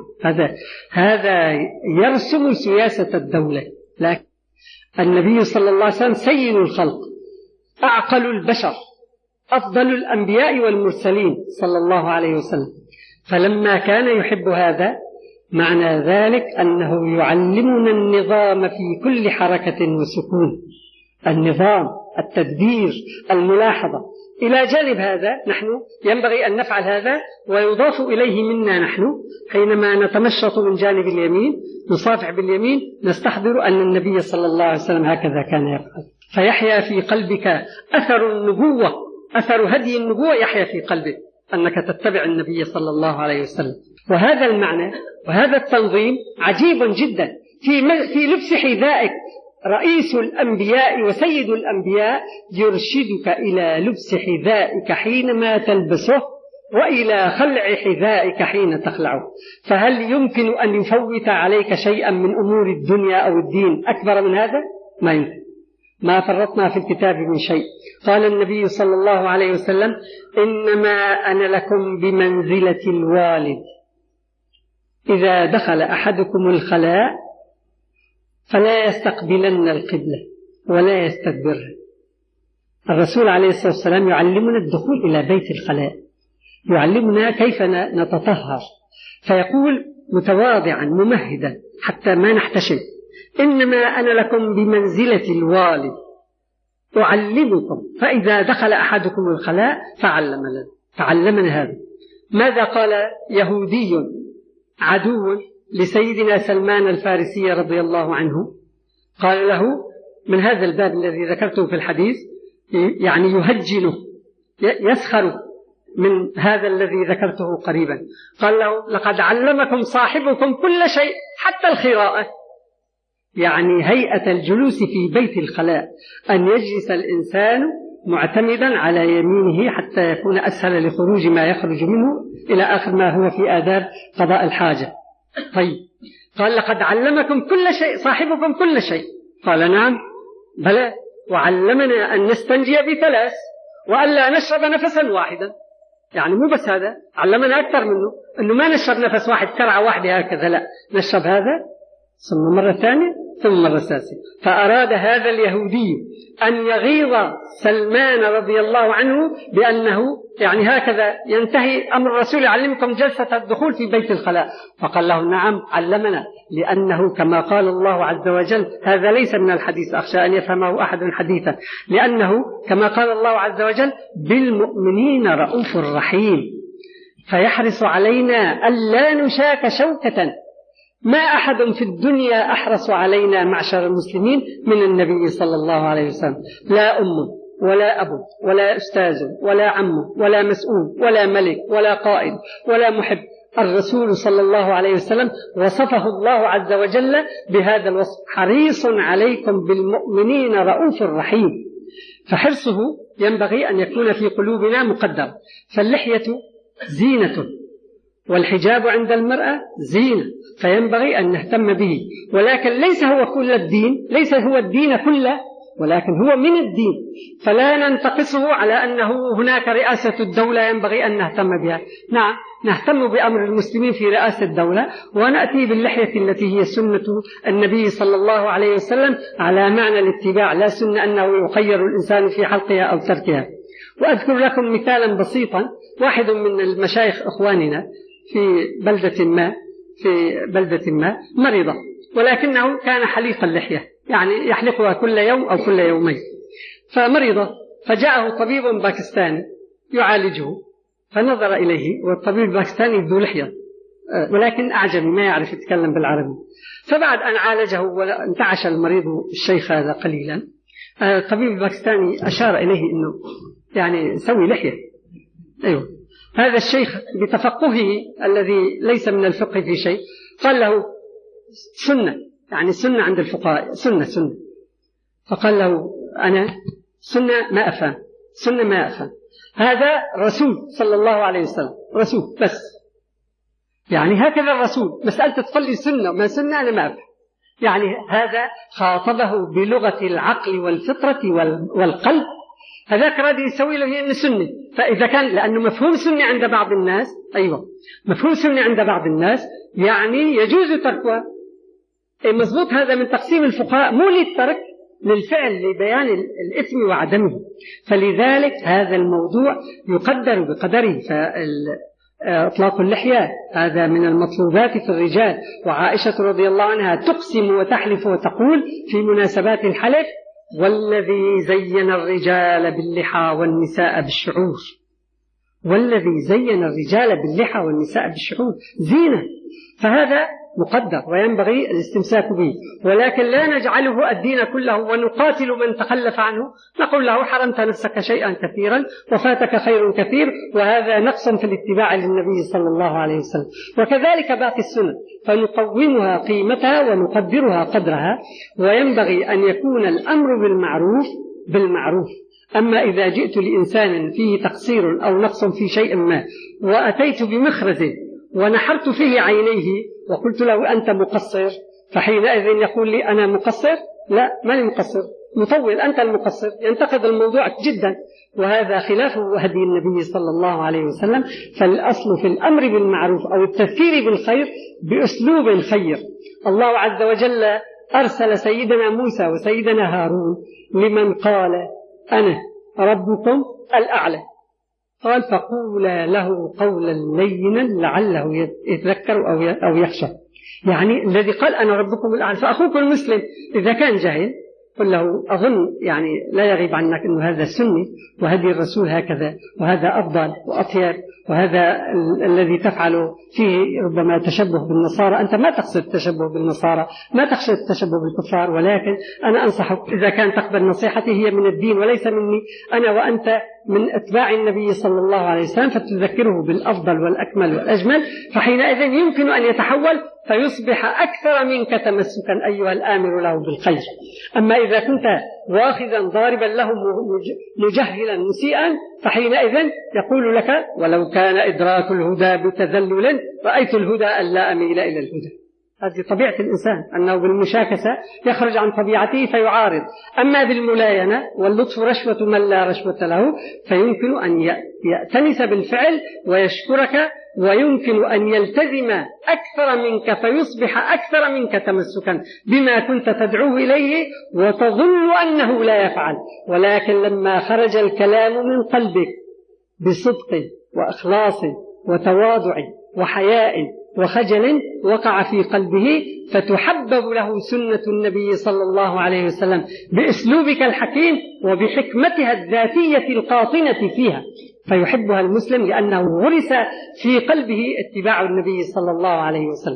هذا يرسم سياسة الدولة. لكن النبي صلى الله عليه وسلم سيد الخلق، أعقل البشر، أفضل الأنبياء والمرسلين صلى الله عليه وسلم. فلما كان يحب هذا معنى ذلك أنه يعلمنا النظام في كل حركة وسكون، النظام، التدبير، الملاحظة. إلى جانب هذا نحن ينبغي أن نفعل هذا، ويضاف إليه منا نحن حينما نتمشط من جانب اليمين نصافح باليمين نستحضر أن النبي صلى الله عليه وسلم هكذا كان يفعل، فيحيا في قلبك أثر النبوة، أثر هدي النبوة يحيا في قلبك أنك تتبع النبي صلى الله عليه وسلم. وهذا المعنى وهذا التنظيم عجيب جدا في لبس حذائك. رئيس الأنبياء وسيد الأنبياء يرشدك إلى لبس حذائك حينما تلبسه، وإلى خلع حذائك حين تخلعه. فهل يمكن أن يفوت عليك شيئا من أمور الدنيا أو الدين أكبر من هذا؟ ما يمكن. ما فرطنا في الكتاب من شيء. قال النبي صلى الله عليه وسلم: إنما أنا لكم بمنزلة الوالد، إذا دخل أحدكم الخلاء فلا يستقبلن القبلة ولا يستدبرها. الرسول عليه الصلاة والسلام يعلمنا الدخول إلى بيت الخلاء، يعلمنا كيف نتطهر، فيقول متواضعا ممهدا حتى ما نحتشم: إنما أنا لكم بمنزلة الوالد أعلمكم، فإذا دخل أحدكم الخلاء فعلمنا هذا. ماذا قال يهودي عدو لسيدنا سلمان الفارسي رضي الله عنه؟ قال له من هذا الباب الذي ذكرته في الحديث، يعني يهجنه، يسخر من هذا الذي ذكرته قريبا. قال له: لقد علمكم صاحبكم كل شيء حتى الخراءة، يعني هيئة الجلوس في بيت الخلاء، أن يجلس الإنسان معتمدا على يمينه حتى يكون أسهل لخروج ما يخرج منه إلى آخر ما هو في آداب قضاء الحاجة. طيب، قال: لقد علمكم كل شيء صاحبكم كل شيء. قال: نعم، بلى، وعلمنا أن نستنجي ب3 وألا نشرب نفسا واحدا. يعني مو بس هذا، علمنا أكثر منه، أنه ما نشرب نفس واحد كرعة واحدة هكذا، لا، نشرب هذا ثم مرة ثانية ثم مرة ثالثة. فأراد هذا اليهودي أن يغيظ سلمان رضي الله عنه بأنه يعني هكذا ينتهي أمر الرسول يعلمكم جلسة الدخول في بيت الخلاء. فقال له: نعم، علمنا، لأنه كما قال الله عز وجل، هذا ليس من الحديث، أخشى أن يفهمه أحد حديثا، لأنه كما قال الله عز وجل: بالمؤمنين رؤوف رحيم، فيحرص علينا ألا نشاك شوكة. ما أحد في الدنيا أحرص علينا معشر المسلمين من النبي صلى الله عليه وسلم، لا أم ولا أب ولا أستاذ ولا عم ولا مسؤول ولا ملك ولا قائد ولا محب. الرسول صلى الله عليه وسلم وصفه الله عز وجل بهذا الوصف: حريص عليكم بالمؤمنين رؤوف رحيم. فحرصه ينبغي أن يكون في قلوبنا مقدر. فاللحية زينة، والحجاب عند المرأة زينة، فينبغي أن نهتم به، ولكن ليس هو كل الدين، ليس هو الدين كله، ولكن هو من الدين، فلا ننتقصه على أنه هناك رئاسة الدولة ينبغي أن نهتم بها. نعم، نهتم بأمر المسلمين في رئاسة الدولة، ونأتي باللحية التي هي سنة النبي صلى الله عليه وسلم على معنى الاتباع، لا سنة أنه يخير الإنسان في حلقها أو تركها. وأذكر لكم مثالا بسيطا. واحد من المشايخ إخواننا في بلدة ما مريضة، ولكنه كان حليق اللحية، يعني يحلقها كل يوم أو كل يومين، فمريضة، فجاءه طبيب باكستاني يعالجه، فنظر إليه، والطبيب الباكستاني ذو لحية ولكن أعجمي ما يعرف يتكلم بالعربي. فبعد أن عالجه وانتعش المريض الشيخ هذا قليلا، الطبيب الباكستاني أشار إليه أنه يعني سوي لحية. أيوه، هذا الشيخ بتفقهه الذي ليس من الفقه في شيء قال له: سنة، يعني سنة عند الفقهاء، سنة. فقال له: أنا سنة ما أفهم، سنة ما أفهم. هذا رسول صلى الله عليه وسلم، رسول بس، يعني هكذا الرسول. مسألة تصلي سنة ما سنة أنا ما أفهم. يعني هذا خاطبه بلغة العقل والفطرة والقلب، هذاك رادي يسوي له إنه سنة. فإذا كان لأنه مفهوم سنة عند بعض الناس، أيوة مفهوم سنة عند بعض الناس يعني يجوز تركها، مضبوط. هذا من تقسيم الفقهاء، مو للترك، للفعل، لبيان الإثم وعدمه. فلذلك هذا الموضوع يقدر بقدره. إطلاق اللحية هذا من المطلوبات في الرجال، وعائشة رضي الله عنها تقسم وتحلف وتقول في مناسبات الحلف: والذي زين الرجال باللحى والنساء بالشعور. والذي زين الرجال باللحى والنساء بالشعور زينة، فهذا مقدر وينبغي الاستمساك به، ولكن لا نجعله الدين كله ونقاتل من تخلف عنه، نقول له حرمت نفسك شيئا كثيرا وفاتك خير كثير، وهذا نقص في الاتباع للنبي صلى الله عليه وسلم. وكذلك باقي السنن فنقومها قيمتها ونقدرها قدرها، وينبغي أن يكون الأمر بالمعروف. أما إذا جئت لإنسان فيه تقصير أو نقص في شيء ما وأتيت بمخرز ونحرت فيه عينيه وقلت له أنت مقصر، فحينئذ يقول لي أنا مقصر؟ لا، ماني مقصر، مطول، أنت المقصر، ينتقد الموضوع جدا، وهذا خلاف هدي النبي صلى الله عليه وسلم. فالأصل في الأمر بالمعروف أو التذكير بالخير بأسلوب خير. الله عز وجل أرسل سيدنا موسى وسيدنا هارون لمن قال أنا ربكم الأعلى، قال فقولا له قولا لينا لعله يتذكر أو يخشى. يعني الذي قال أنا ربكم الأعلى، فأخوك المسلم إذا كان جاهل قل له أظن يعني لا يغيب عنك أنه هذا السني وهدي الرسول هكذا، وهذا أفضل وأطيب، وهذا الذي تفعله فيه ربما تشبه بالنصارى. أنت ما تقصد التشبه بالنصارى، ما تقصد التشبه بالكفار، ولكن أنا أنصحك إذا كان تقبل نصيحتي هي من الدين وليس مني أنا، وأنت من أتباع النبي صلى الله عليه وسلم، فتذكره بالأفضل والأكمل والأجمل، فحينئذ يمكن أن يتحول فيصبح أكثر منك تمسكا أيها الآمر له بالخير. أما إذا كنت واخذا ضاربا له مجهلا مسيئا، فحينئذ يقول لك ولو كان إدراك الهدى بتذلل رأيت الهدى ألا أميل إلى الهدى. هذه طبيعة الإنسان، أنه بالمشاكسة يخرج عن طبيعته فيعارض. أما بالملاينة واللطف رشوة من لا رشوة له، فيمكن أن يأتنس بالفعل ويشكرك، ويمكن أن يلتزم أكثر منك فيصبح أكثر منك تمسكا بما كنت تدعوه إليه وتظن أنه لا يفعل. ولكن لما خرج الكلام من قلبك بصدق وإخلاص وتواضع وحياء وخجل وقع في قلبه، فتحبب له سنة النبي صلى الله عليه وسلم بأسلوبك الحكيم وبحكمتها الذاتية القاطنة فيها، فيحبها المسلم لأنه غرس في قلبه اتباع النبي صلى الله عليه وسلم.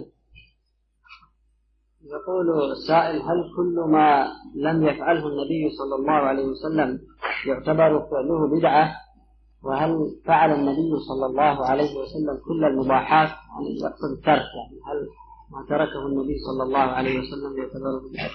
يقول السائل: هل كل ما لم يفعله النبي صلى الله عليه وسلم يعتبر فعله بدعة؟ وهل فعل النبي صلى الله عليه وسلم كل المباحات؟ يعني يقصد الترك، يعني هل ما تركه النبي صلى الله عليه وسلم يعتبر بدعة؟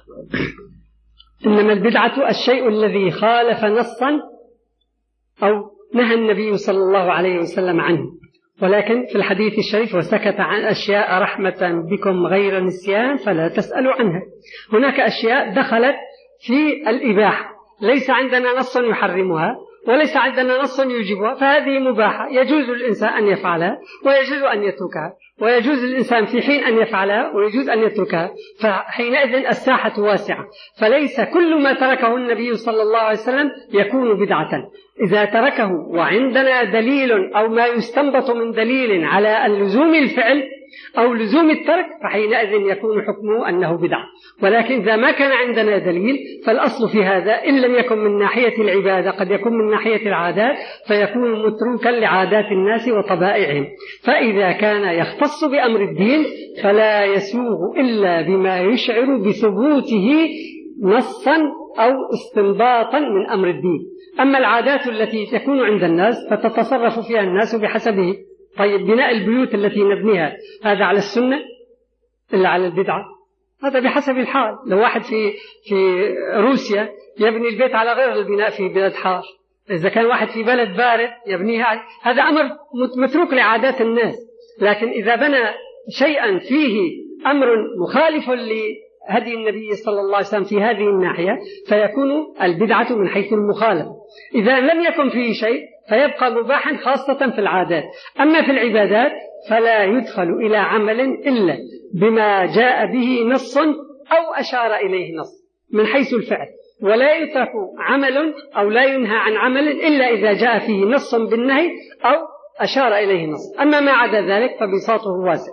إنما البدعة الشيء الذي خالف نصا أو نهى النبي صلى الله عليه وسلم عنه. ولكن في الحديث الشريف: وسكت عن أشياء رحمة بكم غير نسيان فلا تسألوا عنها. هناك أشياء دخلت في الإباحة ليس عندنا نص يحرمها وليس عندنا نص يوجبها، فهذه مباحة يجوز الإنسان أن يفعلها ويجوز أن يتركها، ويجوز الإنسان في حين أن يفعلها ويجوز أن يتركها، فحينئذ الساحة واسعة. فليس كل ما تركه النبي صلى الله عليه وسلم يكون بدعة. إذا تركه وعندنا دليل أو ما يستنبط من دليل على اللزوم الفعل أو لزوم الترك، فحينئذ يكون حكمه أنه بدعة. ولكن إذا ما كان عندنا دليل فالأصل في هذا إن لم يكن من ناحية العبادة قد يكون من ناحية العادات، فيكون متروكا لعادات الناس وطبائعهم. فإذا كان يختص بأمر الدين فلا يسوغ إلا بما يشعر بثبوته نصا أو استنباطا من أمر الدين. أما العادات التي تكون عند الناس فتتصرف فيها الناس بحسبه. طيب بناء البيوت التي نبنيها هذا على السنة إلا على البدعة؟ هذا بحسب الحال. لو واحد في روسيا يبني البيت على غير البناء في بلاد حار، إذا كان واحد في بلد بارد يبنيها، هذا أمر متروك لعادات الناس. لكن إذا بنى شيئا فيه أمر مخالف لهدي النبي صلى الله عليه وسلم في هذه الناحية فيكون البدعة من حيث المخالفة. إذا لم يكن فيه شيء فيبقى مباحا خاصة في العادات. أما في العبادات فلا يدخل إلى عمل إلا بما جاء به نص أو أشار إليه نص من حيث الفعل، ولا يترك عمل أو لا ينهى عن عمل إلا إذا جاء فيه نص بالنهي أو أشار إليه نص. أما ما عدا ذلك فبساطه واسع.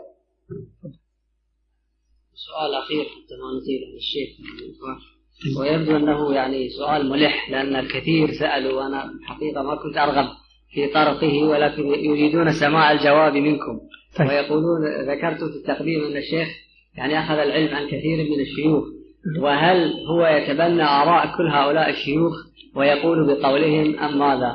سؤال أخير حتى ما نطيل عن الشيخ، ويبدو أنه يعني سؤال ملح لأن الكثير سألوا وأنا حقيقة ما كنت أرغب في طرقه، ولكن يريدون سماع الجواب منكم. ويقولون ذكرت في التقديم أن الشيخ يعني أخذ العلم عن كثير من الشيوخ، وهل هو يتبنى آراء كل هؤلاء الشيوخ ويقول بقولهم أم ماذا؟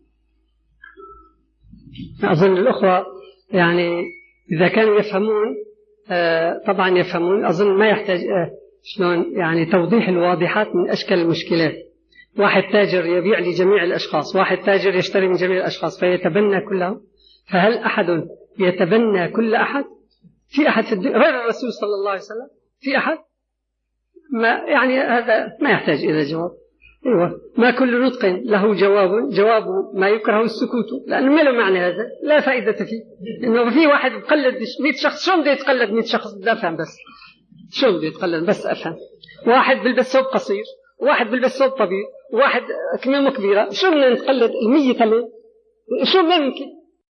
أظن الأخوة يعني إذا كانوا يفهمون طبعا يفهمون. أظن ما يحتاج شلون يعني توضيح الواضحات من أشكال المشكلات. واحد تاجر يبيع لجميع الأشخاص، واحد تاجر يشتري من جميع الأشخاص فيتبنى كلهم. فهل أحد يتبنى كل أحد؟ في أحد في الدنيا غير الرسول صلى الله عليه وسلم؟ في أحد؟ ما يعني هذا ما يحتاج إلى جواب. أيوة، ما كل نطق له جواب ما يكره السكوت، لأنه ما له معنى هذا، لا فائدة فيه. إنه في واحد يقلد 100 شخص، شو بده يتقلد 100 شخص؟ بدي أفهم بس شو بده يتقلد، بس أفهم. واحد بيلبس ثوب قصير، واحد بيلبس ثوب طويل، واحد كمامة كبيرة، شو بدنا نتقلد 100 كمان؟ شو ممكن؟